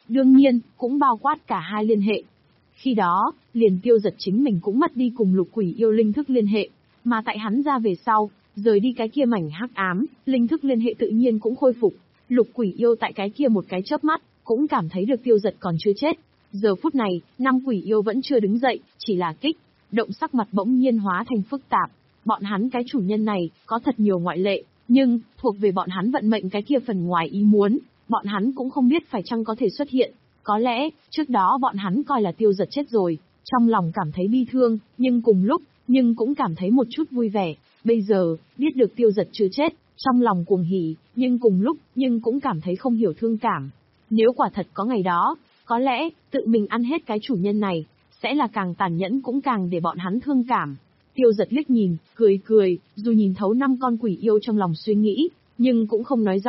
đương nhiên, cũng bao quát cả hai liên hệ. Khi đó, liền Tiêu Giật chính mình cũng mất đi cùng lục quỷ yêu linh thức liên hệ, mà tại hắn ra về sau, rời đi cái kia mảnh hắc ám, linh thức liên hệ tự nhiên cũng khôi phục. Lục quỷ yêu tại cái kia một cái chớp mắt, cũng cảm thấy được Tiêu Giật còn chưa chết. Giờ phút này, năm quỷ yêu vẫn chưa đứng dậy, chỉ là kích động sắc mặt bỗng nhiên hóa thành phức tạp. Bọn hắn cái chủ nhân này, có thật nhiều ngoại lệ, nhưng, thuộc về bọn hắn vận mệnh cái kia phần ngoài ý muốn, bọn hắn cũng không biết phải chăng có thể xuất hiện. Có lẽ, trước đó bọn hắn coi là Tiêu Giật chết rồi, trong lòng cảm thấy bi thương, nhưng cùng lúc, nhưng cũng cảm thấy một chút vui vẻ. Bây giờ, biết được Tiêu Giật chưa chết, trong lòng cuồng hỉ, nhưng cùng lúc, nhưng cũng cảm thấy không hiểu thương cảm. Nếu quả thật có ngày đó, có lẽ, tự mình ăn hết cái chủ nhân này, sẽ là càng tàn nhẫn cũng càng để bọn hắn thương cảm. Tiêu Giật liếc nhìn, cười cười, dù nhìn thấu năm con quỷ yêu trong lòng suy nghĩ, nhưng cũng không nói rõ.